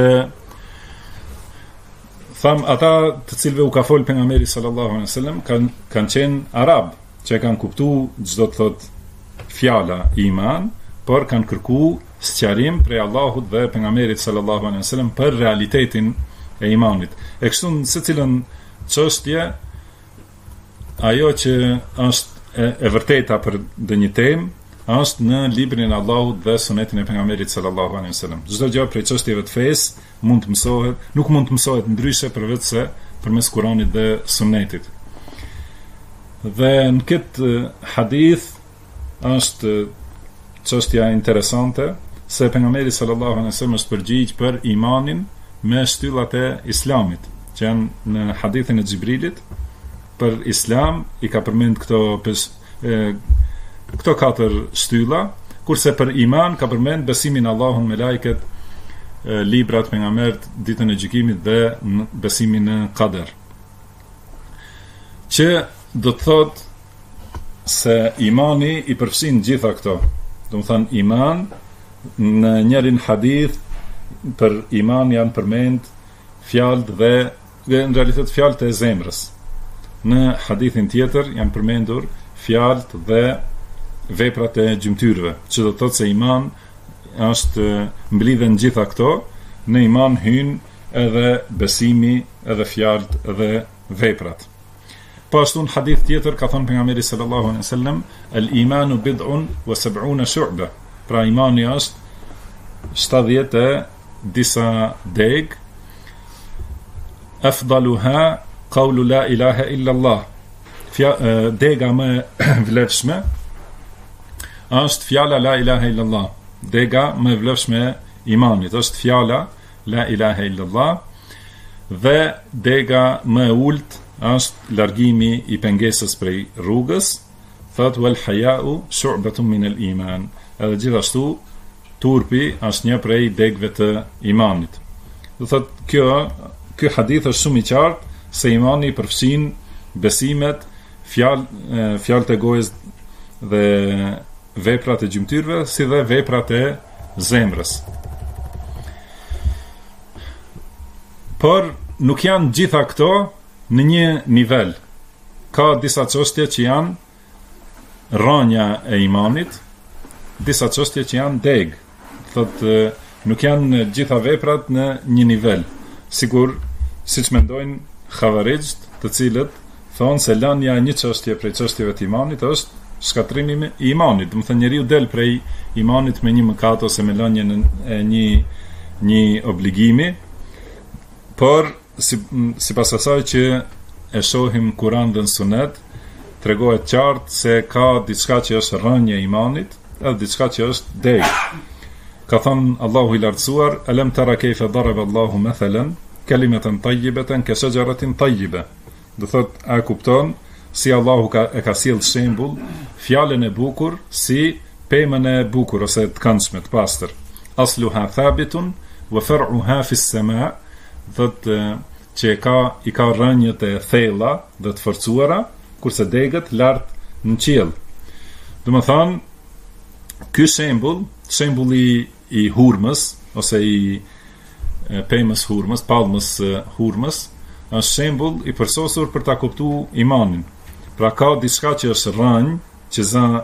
Speaker 2: ata të cilëve u ka fol pejgamberi sallallahu alaihi wasallam kanë qenë arab, që kanë kuptuar çdo të thotë fjala iman, por kanë kërkuar sqarim prej Allahut dhe pejgamberit sallallahu alaihi wasallam për realitetin e imanit. E kështu në secilën çështje, ajo që është e vërteta për ndonjë temë është në librin e Allahut dhe sunetin e pejgamberit sallallahu alaihi wasallam. Çdo gjë prej çështjeve të fesë mund të mësohet, nuk mund të mësohet ndryshe përveç se përmes Kuranit dhe sunetit. Dhe në këtë hadith është çështja interesante se pejgamberi sallallahu alaihi wasallam është përgjigj për imanin me shtyllat e islamit, që janë në hadithin e Xhibrilit. Për islam i ka përmend këto 4 shtylla, kurse për iman ka përmend besimin Allahun, me lajket, librat, pejgambert, ditën e gjykimit dhe besimin në qadar. Që do të thotë se imani i përfshin gjitha këto. Do të thënë iman, në njërin hadith për iman janë përmend fjalët dhe në realitet fjalët e zemrës. Në hadithin tjetër janë përmendur fjalët dhe veprat e gjymtyrëve, që do të thotë se iman është mblidhen gjitha këto, në iman hyn edhe besimi, edhe fjalët, edhe veprat. Po ashtu në hadith tjetër ka thënë pejgamberi sallallahu alaihi wasallam, al-imanu bid'un wa sab'una shu'ba. Pra imani është 70 e disa deg. Afdaluha qawlu la ilaha illa Allah. Dega më vlefshme është fjala la ilaha illa Allah. Dega më vlefshme imanit është fjala la ilaha illa Allah, dhe dega më e ulët është largimi i pengesës prej rrugës, thot wal haya'u shu'batun min al iman. Edhe gjithashtu turpi është një prej degëve të imanit. Do thot ky hadith është shumë i qartë se imani përfshin besimet, fjalët e gojës dhe veprat e gjymtyrëve, si dhe veprat e zemrës. por nuk janë gjitha këto në një nivel. Ka disa çështje që janë rrënja e imanit, disa çështje që janë deg. Thotë nuk janë gjitha veprat në një nivel. Sigur, siç mendojnë xhavarixht, të cilët thonë se lënia e një çështje prej çështjeve të imanit është shkatrimi i imanit. Do të thënë njeriu del prej imanit me një mëkat ose me lënien e një obligimi, por sipas asaj që e shohim Kur'an dhe në Sunet, tregohet qartë se ka diçka që është rrënje e imanit, edhe diçka që është deg. Ka thënë Allahu i lartësuar: "Alam tara kayfa daraba Allahu mathalan kalimatan tayyibatan ka shajaratin tayyiba." Do thot, a kupton si Allahu e ka sjell shembull fjalën e bukur si pemën e bukur ose të këndshme, të pastër. Asluha thabitun wa far'uha fi as-sama', thot që i ka rrënjët e thella dhe të forcuara, kurse degët lart në qiell. Do të thonë, ky shembulli i hurmës ose i pemës hurmës, pallmës hurmës, është shembull i përsosur për ta kuptuar imanin. Pra ka diçka që është rrënjë, që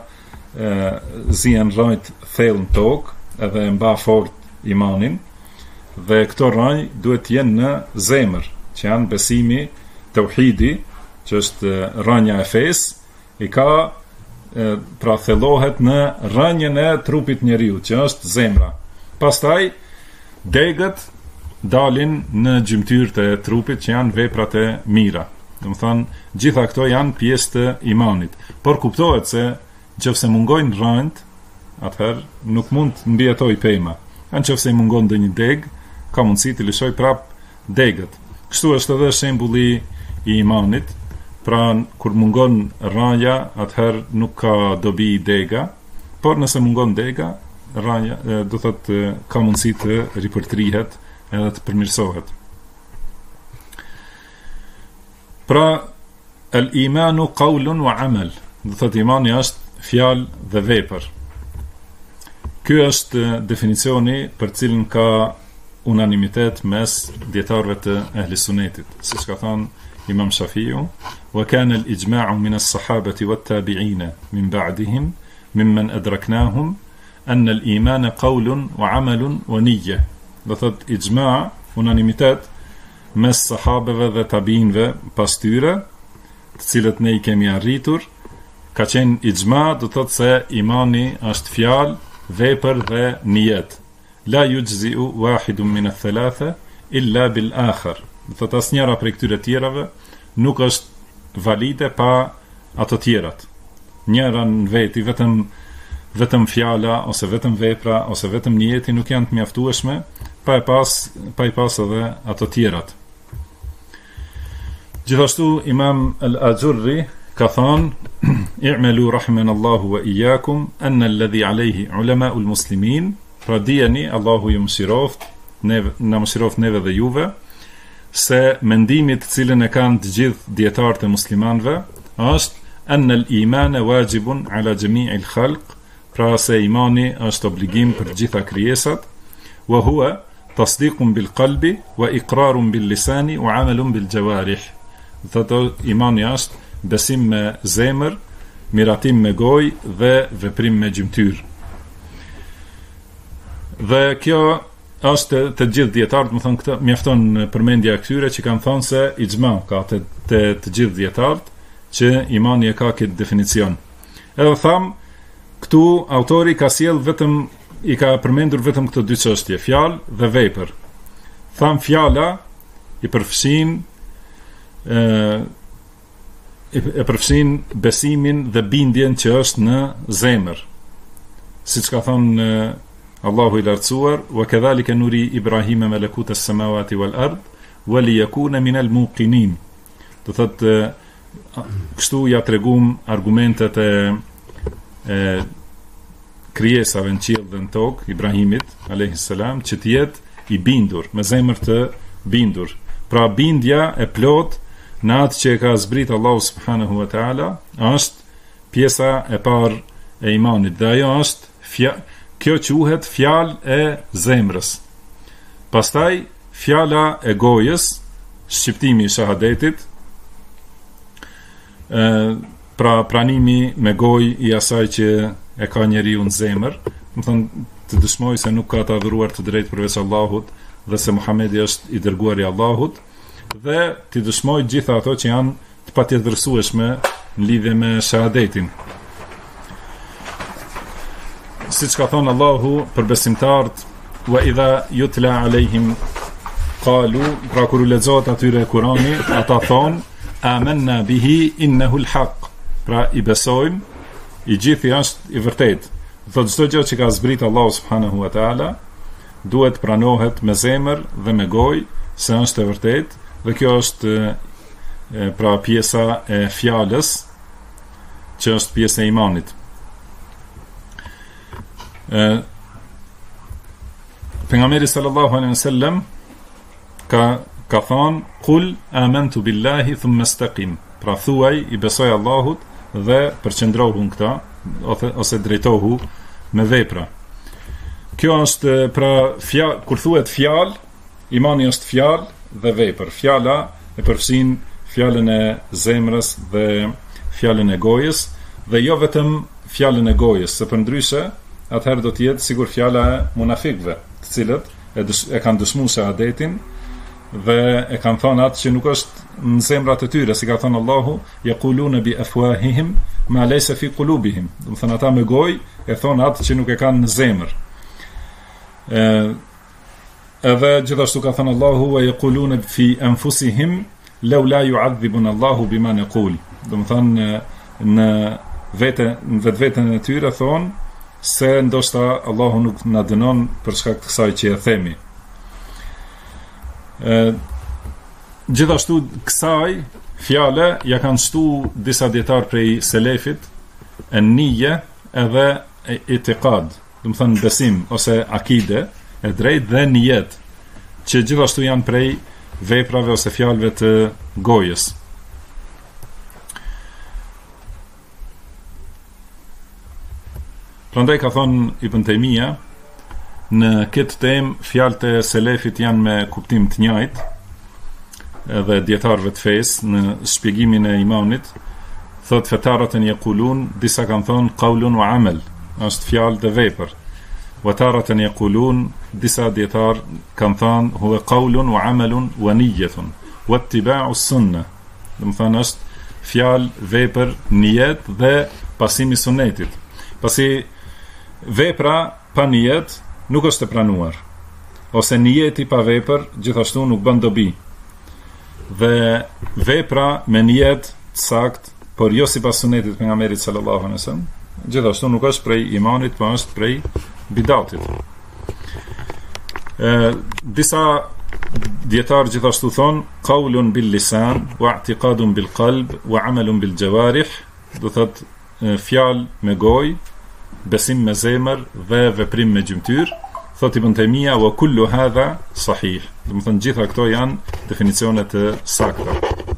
Speaker 2: zihen rrajt thellë në tokë, edhe e mba fort imanin, dhe këto rrënjë duhet të jenë në zemër, që janë besimi, tauhidi, që është rrënja e fesë, i ka pra thellohet në rrënjën e trupit njeriu, që është zemra. Pastaj degët dalin në gjymtyrët e trupit, që janë veprat e mira. Do të thonë, gjitha këto janë pjesë të imanit. Por kuptohet se nëse mungojnë rrënjët, atëherë nuk mund të mbijetoj pema. Nëse i mungon ndonjë deg, ka mundësi të lëshoj prap degët. Kështu është edhe shembulli i imanit. Pra kur mungon rrënja, atëherë nuk ka dobi dega, por nëse mungon dega, rrënja do thotë ka mundësi të ripërtrihet edhe të përmirësohet. Pra el-imanu qaulun wa amal. Do thotë imani është fjalë dhe vepër. Ky është definicioni për cilën ka unanimitet mes dietarëve të ehlis sunetit, siç ka thënë Imam Shafiu: "Wa kana al-ijma'u min as-sahabati wat-tabi'in min ba'dihim mimman adraknahum an al-iman qawlun wa 'amalun wa niyyah." Do thot ijma', unanimitet mes sahabeve dhe tabiinëve pas tyre, të cilët ne i kemi arritur, ka qenë ijma', do thot se imani është fjalë, vepër dhe nijet. La yujzi'u wahidun min ath-thalatha illa bil akhar. Do thot asnjëra prej këtyre tjerave nuk është valide pa ato tjerat. Njëra në veti, vetëm fjala ose vetëm vepra ose vetëm nijeti nuk janë të mjaftueshme pa i pas edhe ato tjerat. Gjithashtu Imam al-Ajurri ka thënë: "I'malu rahimanallahu wa iyyakum anna alladhi alayhi ulama'u al-muslimin." Pra dijeni, Allahu ju mëshiroft, na mëshiroft neve dhe juve, se mendimi të cilën e kanë të gjithë dietarët e muslimanëve është anna al-iman wajibun ala jami'i al-khalq, pra se imani është obligim për gjitha krijesat, wa huwa tasdiqun bil qalbi wa iqrarun bil lisani wa 'amalun bil jawarih. Thotë imani është besim me zemër, miratim me gojë dhe veprim me gjymtyr. Dhe kjo është të gjithë dietarët, më thonë këtë, mjafton përmendja e këtyre që kanë thonë se ixhma ka të gjithë dietarët që imani e ka këtë definicion. Edhe tham, këtu autori ka sjell i ka përmendur vetëm këto dy çështje, fjalë dhe vepër. Tham fjala i përfshin besimin dhe bindjen që është në zemër. Siç ka thënë Allahu i lartësuar: "Wa kadhalika nuri Ibrahima malakut as-samawati wal ard wa liyakuna min al-muqinin." Do thotë kështu ja tregum argumentet e krijesave në qiell dhe në tokë Ibrahimit alayhis salam, që të jetë i bindur, me zemër të bindur. Pra bindja e plot në atë që e ka zbrit Allahu subhanahu wa taala është pjesa e parë e imanit, dhe ajo është kjo quhet fjalë e zemrës. Pastaj fjala e gojës, shqiptimi i shahadetit, pra pranimi me gojë i asaj që e ka njeriu në zemër, do të thonë të dëshmoj se nuk ka të adhuruar të drejtë përveç Allahut dhe se Muhamedi është i dërguari i Allahut, dhe të dëshmoj gjitha ato që janë të patjetërsueshme në lidhje me shahadetin. Siç ka thënë Allahu për besimtarët, wa idha yutla alehim qalu, pra kur u lexohet atyre Kurani, ata thonë amanna bihi innahu al-haq, pra i besojmë, i gjithë është i vërtet. Thotë çdo gjë që ka zbrit Allahu subhanahu wa taala duhet pranohet me zemër dhe me gojë se është e vërtet, dhe kjo është pra pjesa e fjalës që është pjesë e imanit. Pejgamberi sallallahu alaihi wasallam ka thonë kul amantu billahi thumma istaqim, pra thuaj i besoj Allahut dhe përqendrohu në këta ose drejtohu me vepra. Kjo është pra kur thuhet fjalë, imani është fjalë dhe vepër. Fjala e përfshin fjalën e zemrës dhe fjalën e gojës, dhe jo vetëm fjalën e gojës, se përndryshe atëherë do të jetë sigur fjala e munafikëve, të cilët e kanë dëshmuar shahadetin dhe e kanë thënë atë që nuk është në zemrat e tyre, si ka thënë Allahu, yaquluna bi afwahihim ma laysa fi qulubihim. Do të thënë ata me gojë e thonë atë që nuk e kanë në zemër. Edhe gjithashtu ka thënë Allahu, wa yaquluna fi anfusihim law la yu'adhibuna Allahu bima naqul. Do të thënë në vetveten e tyre thonë se ndoshta Allahu nuk na dënon për shkak të kësaj që e themi. Gjithashtu kësaj fjale ja kanë shtu disa dietar prej selefit e nije edhe itiqad, do të thënë besim ose akide e drejtë dhe nijet, që gjithashtu janë prej veprave ose fjalëve të gojës. Prandaj ka thonë Ibn Taymija, në këtë temë fjalët e selefit janë me kuptim të njëjtë, edhe dietarëve të fesë në shpjegimin e imanit, thot fetaratën yaqulun, disa kanë thonë qaulun wa amal, është fjalë dhe vepër. Wa taratën yaqulun, disa dietar kanë thonë huwa qaulun wa amalun wa niyyatun wa ittiba'u sunnah. Do të thonë është fjalë, vepër, nijet dhe pasimi sunetit. Pasi vepra pa nijet nuk është e pranuar, ose nijeti pa vepër gjithashtu nuk bën dobi. Dhe vepra me nijet të sakt, por jo sipas sunetit pejgamberit sallallahu alaihi wasallam, gjithashtu nuk është prej imanit, por është prej bidatit. Disa dietar gjithashtu thon qaulun bil lisan wa i'tiqadun bil qalb wa amalun bil jawarih, do thot fjalë me gojë, besim me zemër dhe veprim me gjymtyr. Thot Ibn Taymija wa kullu hadha sahih, do të thënë gjitha këto janë definicione të sakta.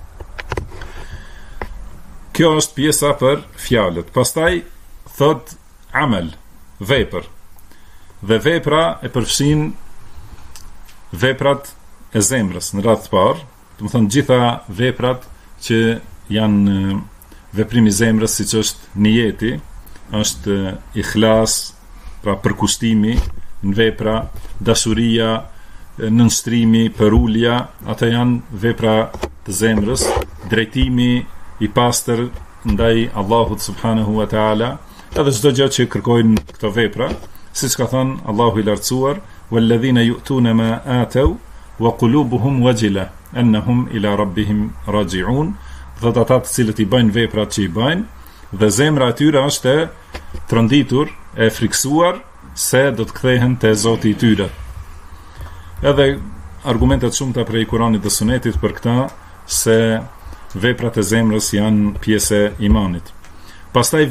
Speaker 2: Kjo është pjesa për fjalët. Pastaj thot amal, vepër. Dhe vepra e përfshin veprat e zemrës në radhë të parë, do të thënë gjitha veprat që janë veprimi i zemrës, siç është niyeti, është ikhlas, pra përkushtimi në vepra, dashuria, nënshtrimi, përulja, ata janë vepra të zemrës, drejtimi i pastër ndaj Allahut subhanahu wa taala, edhe çdo gjë që kërkojnë këto vepra, siç ka thënë Allahu i lartësuar, walladhina yu'tuna ma atau wa qulubuhum wajila annahum ila rabbihim raji'un, dhe ata të cilët i bëjnë veprat që i bëjnë dhe zemra e tyre është e tronditur, e friksuar se do të kthehen te Zoti i tyre. Edhe argumentet shumëta prej Kuranit dhe Sunetit për këtë, se veprat e zemrës janë pjesë e imanit. Pastaj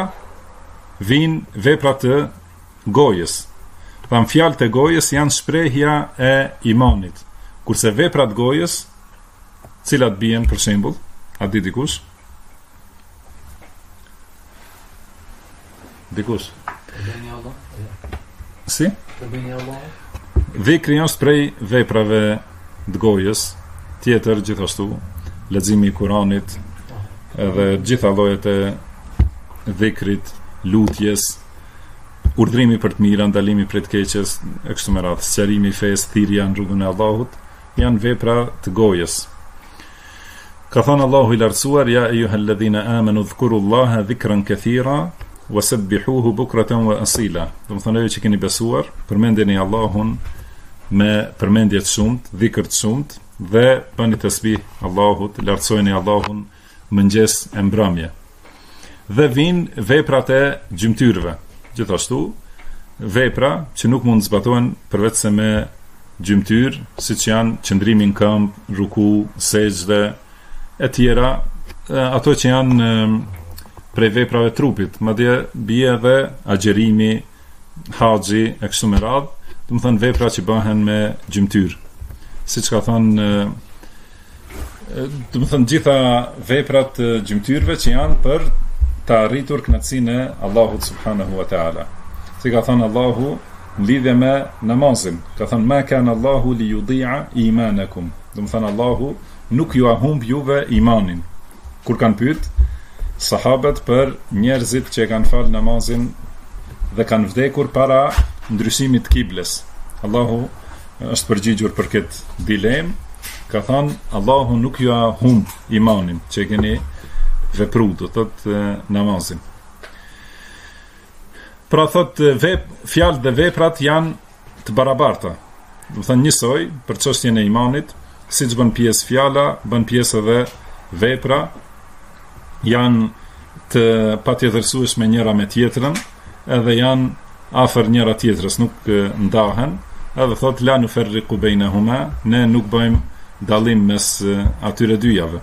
Speaker 2: vijnë veprat e gojës. Tham fjalët e gojës janë shprehja e imanit, kurse veprat e gojës, cilat bien për shembull, a di dikush? Dikush? Si? Dhikri është prej veprave të gojës, tjetër gjithashtu leximi i Kuranit, edhe gjitha llojet e dhikrit, lutjes, urdhrimi për të mirë, ndalimi prej të keqes, e kështu me radhë, sqarimi i fesë, thirrja në rrugën e Allahut, janë vepra të gojës. Ka thënë Allahu i lartësuar: ja ejuhalladhina amanu dhkurullaha dhikran kathira wasabbihuhu bukratan wa asila. Do të thonë ju që keni besuar, përmendeni Allahun me përmendje të shumtë, dhikr të shumtë, dhe bëni tasbih Allahut, lartësojeni Allahun mëngjes e mbrëmje. Dhe vinë veprat e gjymtyrëve, gjithashtu vepra që nuk mund të zbatohen përveç se me gjymtyr, siç janë qëndrimi në këmbë, ruku, sejdë e tjera, ato që janë prej veprave trupit, madje bie edhe agjerimi, haxhi e kështu me radhë, do të thënë vepra që bëhen me gjymtyr. Siç ka thënë, do të thënë gjitha veprat të gjymtyrëve që janë për të arritur kënaqësinë e Allahut subhanahu wa taala. Si ka thënë Allahu në lidhje me namazin, ka thënë ma kana Allahu li yudhi'a imanakum. Do të thënë Allahu nuk ju humb juve imanin. Kur kanë pyet sahabët për njerëzit që kanë falë namazin dhe kanë vdekur para ndryshimit të kibles, Allahu është përgjigjur për këtë dilemë, ka thënë Allahu nuk ju humb imanin që keni vepru, do thotë namazin. Pra thotë fjalët dhe veprat janë të barabarta. Do thënë njësoj për çështjen e imanit, siç bën pjesë fjala, bën pjesë edhe vepra, janë të patjetërsueshme njëra me tjetrën, edhe janë afër njëra tjetrës, nuk ndahen, edhe thot la nuferriqu bainahuma, ne nuk bëjmë dallim mes atyre dyjave.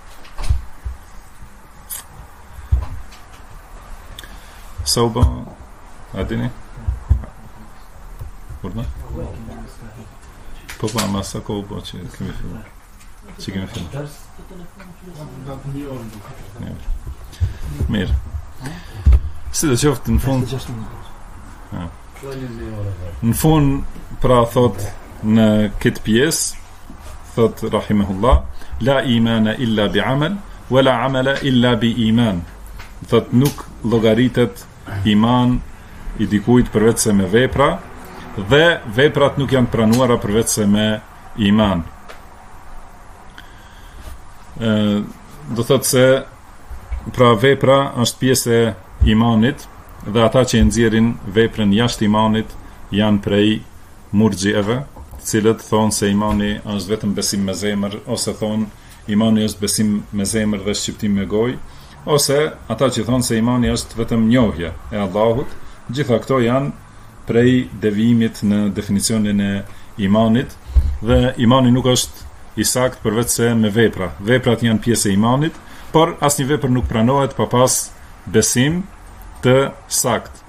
Speaker 2: Sauba, a dini? Kurna? Po ama sa kohë po që kemi filluar. Që kemi filluar. Mirë. Si do qoftë në fund. Në fund, pra thot në këtë pjesë, thot rahimahullah, la imana illa bi amal, wala amala illa bi iman. Thot nuk llogaritet iman i dikujt përveç se me vepra, dhe veprat nuk janë pranuara përveç se me iman. Do thotë se pra vepra është pjesë e imanit, dhe ata që e nxjerrin veprën jashtë imanit janë prej murxhieve, të cilët thonë se imani është vetëm besim me zemër, ose thonë imani është besim me zemër dhe shqiptim me gojë, ose ata që thonë se imani është vetëm njohje e Allahut. Gjitha këto janë prej devijimit në definicionin e imanit, dhe imani nuk është i sakt përveç se me vepra. Veprat janë pjesë e imanit, por asnjë vepër nuk pranohet pa pas besim të sakt.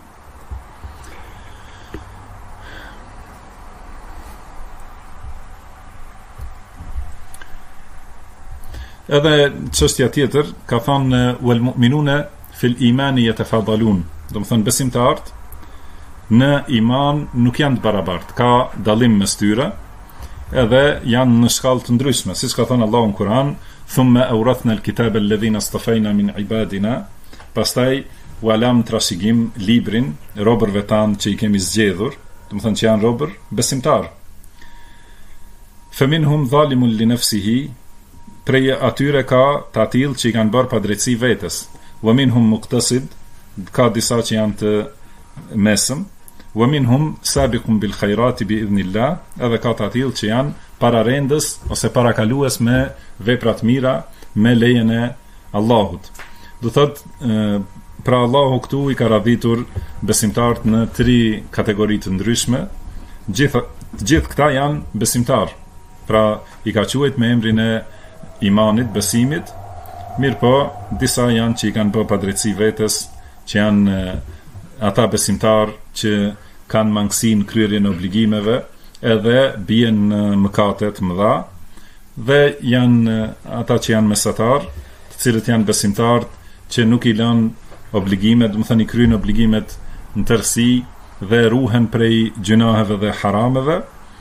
Speaker 2: Edhe çështja tjetër ka thënë wal mu'minuna fil imani yatafadalun. Do të thonë besimtarët në iman nuk janë të barabartë, ka dallim mes tyre, edhe janë në shkallë të ndryshme, siç ka thënë Allahu në Kur'an, thumma awrathna al-kitaba alladhina istafayna min ibadina, pastaj u alam trashëgim librin robërve tanë që i kemi zgjedhur, do të thonë që janë robër besimtar. Faminhum zalimun li nafsihi, prej atyre ka të atill që i kanë bërë padrejtësi vetes, wa minhum muqtasid, ka disa që janë të mesëm, wa minhum sabiqun bil khairati bi idhnillah, edhe ka të atill që janë pararendës ose parakalues me vepra të mira me lejen e Allahut. Do thot pra Allahu këtu i ka radhitur besimtarët në 3 kategori të ndryshme. Gjithë këta janë besimtar. Pra i ka quajtur me emrin e imanit, besimit. Mirë po, disa janë që i kanë bërë padrejtësi vetes, që janë ata besimtar që kanë mangësi në kryerjen e obligimeve, edhe bien në mëkate të mëdha, dhe janë ata që janë mesatar, të cilët janë besimtar që nuk i lënë obligimet, do të thënë i kryejnë obligimet në tërësi dhe ruhen prej gjunaheve dhe harameve,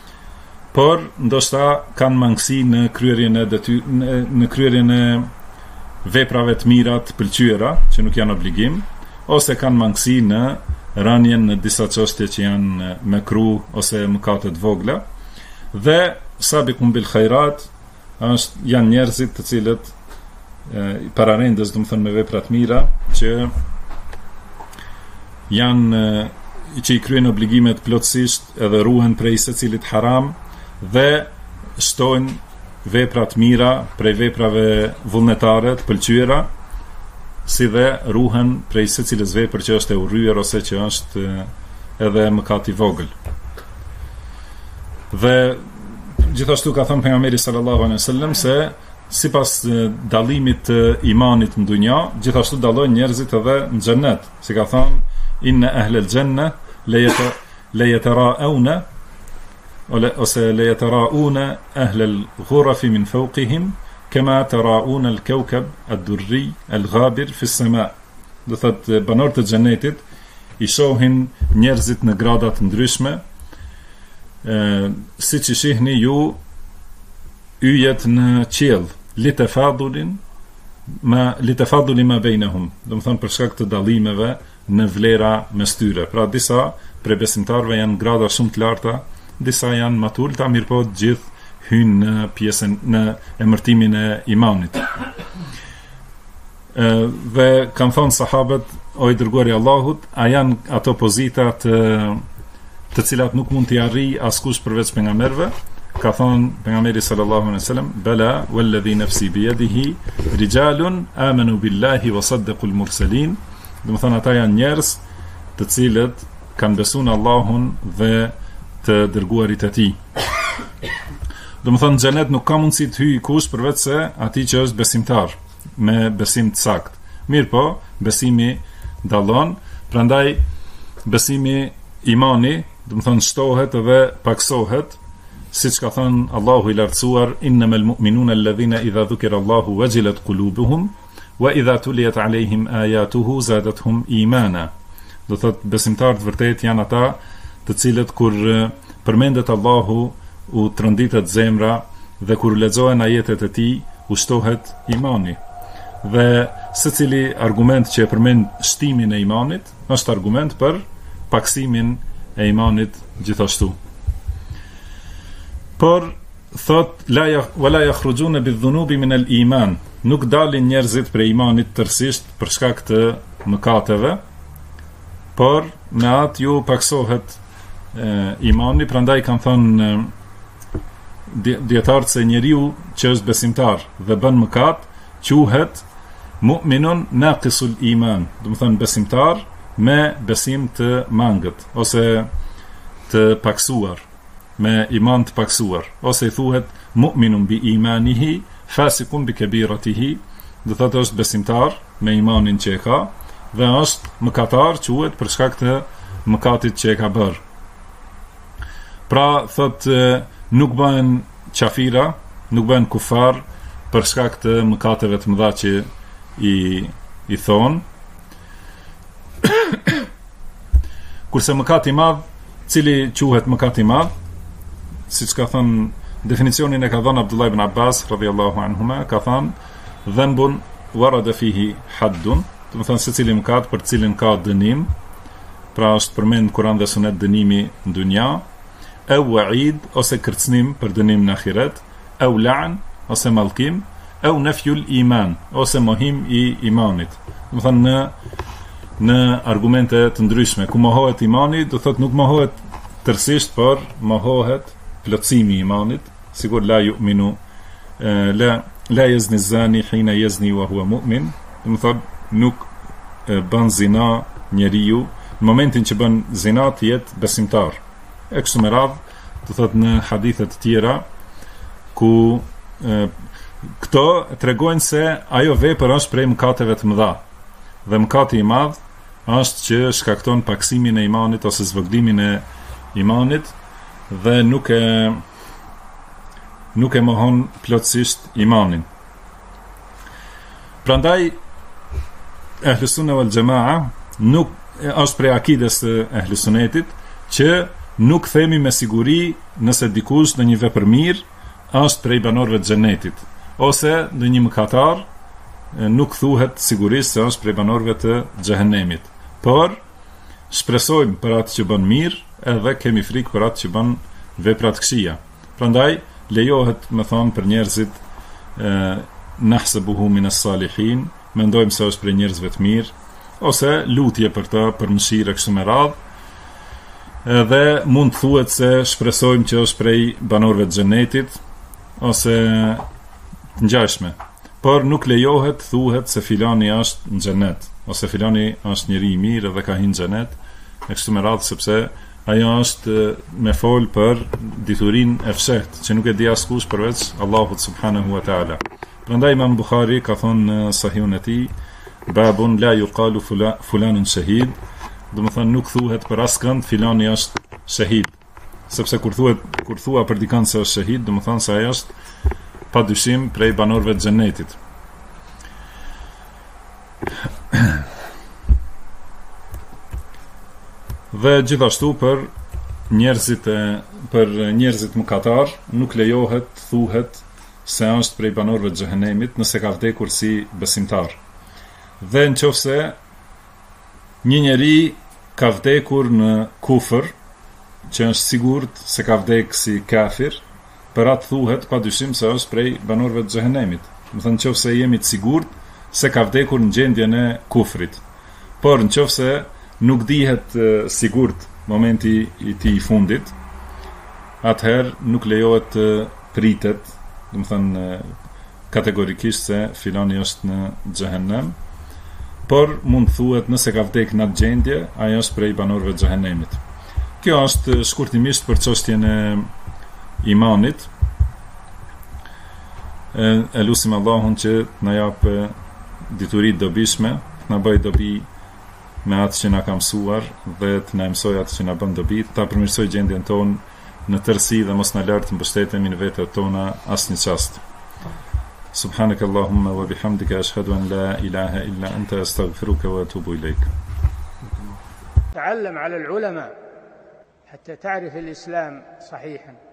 Speaker 2: por ndoshta kanë mangësi në kryerjen e veprave të mira të pëlqyera që nuk janë obligim, ose kanë mangësi në rënien në disa çështje që janë mekruh ose mëkate të vogla. Dhe sabiqun bil khairat janë njerëzit të cilët pararendës, domethënë me vepra të mira, që janë që i kryejnë obligimet plotësisht edhe ruhen prej secilit haram dhe shtojnë vepra të mira prej veprave vullnetare të pëlqyera, si dhe ruhen prej secilës vepër që është e urryer ose që është edhe mëkat i vogël. Dhe gjithashtu ka thënë pejgamberi sallallahu alaihi wasallam se sipas dallimit të imanit në dunja, gjithashtu dallojnë njerëzit edhe në xhennet, si ka thënë inna ahlal janna la yatara'una ose la yatara'una ahlal ghurafi min fawqihim kama tara'una al-kawkab ad-durri al-ghabir fi as-sama'. Do thotë banorët e xhenetit i shohin njerëzit në grada të ndryshme, siç i shihni ju yjet në qiell, litafadulin ma bainahum. Do të thonë për shkak të dallimeve në vlera mes tyre. Pra disa prej besimtarëve janë grada shumë të larta, disa janë më të ulta, mirëpo të gjithë hynë në pjesën në emërtimin e imanit. Dhe kanë thonë sahabët, o i dërguari i Allahut, a janë ato pozita të cilat nuk mund t'i arrijë askush përveç pejgamberëve? Ka thonë pejgamberi sallallahu alaihi wasallam, bala walladhi nafsi biyadihi rijalun amanu billahi wa saddaqul mursalin. Do të thonë ata janë njerëz të cilët kanë besuar në Allahun dhe të dërguarit e tij. Do të thonë xhenet nuk ka mundësi të hyjë kush përveç se atij që është besimtar me besim të saktë. Mirë po, besimi dallon, prandaj besimi imani, do të thonë shtohet edhe paksohet, siç ka thënë Allahu i lartësuar, innamal mu'minuna alladhina idha dhukira Allahu wajilat qulubuhum wa idha tuliyat alaihim ayatuhu zadatuhum imana. Do thotë besimtarët vërtet janë ata të cilët kur përmendet Allahu u trënditet zemra dhe kur lexohen ajetet e tij u shtohet imani. Dhe secili argument që e përmend shtimin e imanit është argument për paksimin e imanit gjithashtu. Por thot wala yakhrujuna bidhunubi min al-iman, nuk dalin njerëzit prej imanit tërësisht për shkak të mëkateve, por me atë ju paksohet imani. Prandaj kanë thënë dietarët se njeriu që është besimtar dhe bën mëkat quhet mu'minun naqisul iman, do të thënë besimtar me besim të mangët ose të paksuar, me iman të paksuar, ose i thuhet mu'minun bi imanihi fasikun bi kabiratihi, do thotë është besimtar me imanin që e ka dhe është mëkatar quhet për shkak të mëkatit që e ka bërë. Pra thotë nuk bëhen qafira, nuk bëhen kufar për shkak të mëkateve të mëdha që i thon. Kurse mëkati i madh, cili quhet mëkati i madh, siç ka thënë definicionin e ka dhënë Abdullah ibn Abbas radhiyallahu anhuma, ka thënë dhanbun warada fihi haddun, do të thonë secili mëkat për cilin ka dënim, pra është përmend Kur'an dhe Sunet dënimi në dunja, e wa'id ose kërcënim për dënim në ahiret, e la'n ose mallkim, e nafyul iman ose mohim i imanit. Do të thonë në argumente të ndryshme, ku mohohet imani, do thotë nuk mohohet tërësisht, por mohohet plotësimi i imanit, sigur la yu'minu la yazni zani hina yazni wa huwa mu'min, do thotë nuk bën zina njeriu në momentin që bën zina të jetë besimtar. E kështu me radhë, do thotë në hadithe të tjera ku këto tregojnë se ajo vepër është prej mëkateve të mëdha. Dhe mëkati i madh është që shkakton paksimin e imanit ose zvogëlimin e imanit dhe nuk e mohon plotësisht imanin. Prandaj Ahlus Sunna wal Jamaa nuk është prej akides të Ahlus Sunnetit që nuk themi me siguri nëse dikush në një vepër mirë është prej banorëve të xhenetit, ose në një mëkatar nuk thuhet sigurisht se është prej banorëve të xhehenemit, por shpresojmë për atë që bën mirë, edhe kemi frikë për atë që bën vepra të këqija. Prandaj lejohet me thonë për njerëzit nahsabuhu min as-salihin, mendojmë se është prej njerëzve të mirë, ose lutje për të, për mëshirë kështu me radhë, dhe mund të thuhet se shpresojmë që është prej banorëve të xhenetit ose të ngjashme. Por nuk lejohet thuhet se filani është në xhenet, ose filani është njeri i mirë dhe ka hyrë në xhenet, e kështu me radhë, sepse ajo është me fol për diturinë e fshehtë, që nuk e di askush përveç Allahut subhanahu wa taala. Prandaj Imam Buhari ka thonë në Sahihun e tij, babun la yuqalu fulanun shahid, do të thonë nuk thuhet për askënd filani është shahid, sepse kur thua për dikën se është shahid, do të thonë se ai është padyshim prej banorëve të xhenetit. Dhe gjithashtu për njerëzit mëkatar nuk lejohet thuhet se është prej banorëve të xhehenemit nëse ka vdekur si besimtar. Dhe nëse një njeri ka vdekur në kufër, që është sigurt se ka vdekur si kafir, për atë thuhet padyshim se është prej banorëve të xhehenemit. Do të thonë nëse jemi të sigurt se ka vdekur në gjendjen e kufrit. Por nëse nuk dihet sigurt momenti i tij i fundit, atëherë nuk lejohet të pritet, do të thënë kategorikisht se filani është në xhehenem, por mund thuhet nëse ka vdekur në atë gjendje, ai është prej banorëve të xhehenemit. Kjo është shkurtimisht për çështjen e imanit. E lutim Allahun që na jap dituri të dobishme, na bëj dobi me atë që na ka mësuar dhe të na mësoj atë që na bën dobi, ta përmirësoj gjendjen tonë në tërësi dhe mos na lart mbështetemi në vetë tona asnjë çast. سبحانك اللهم وبحمدك أشهد أن لا إله إلا أنت أستغفرك وأتوب إليك.
Speaker 1: تعلم على العلماء حتى تعرف الإسلام صحيحا.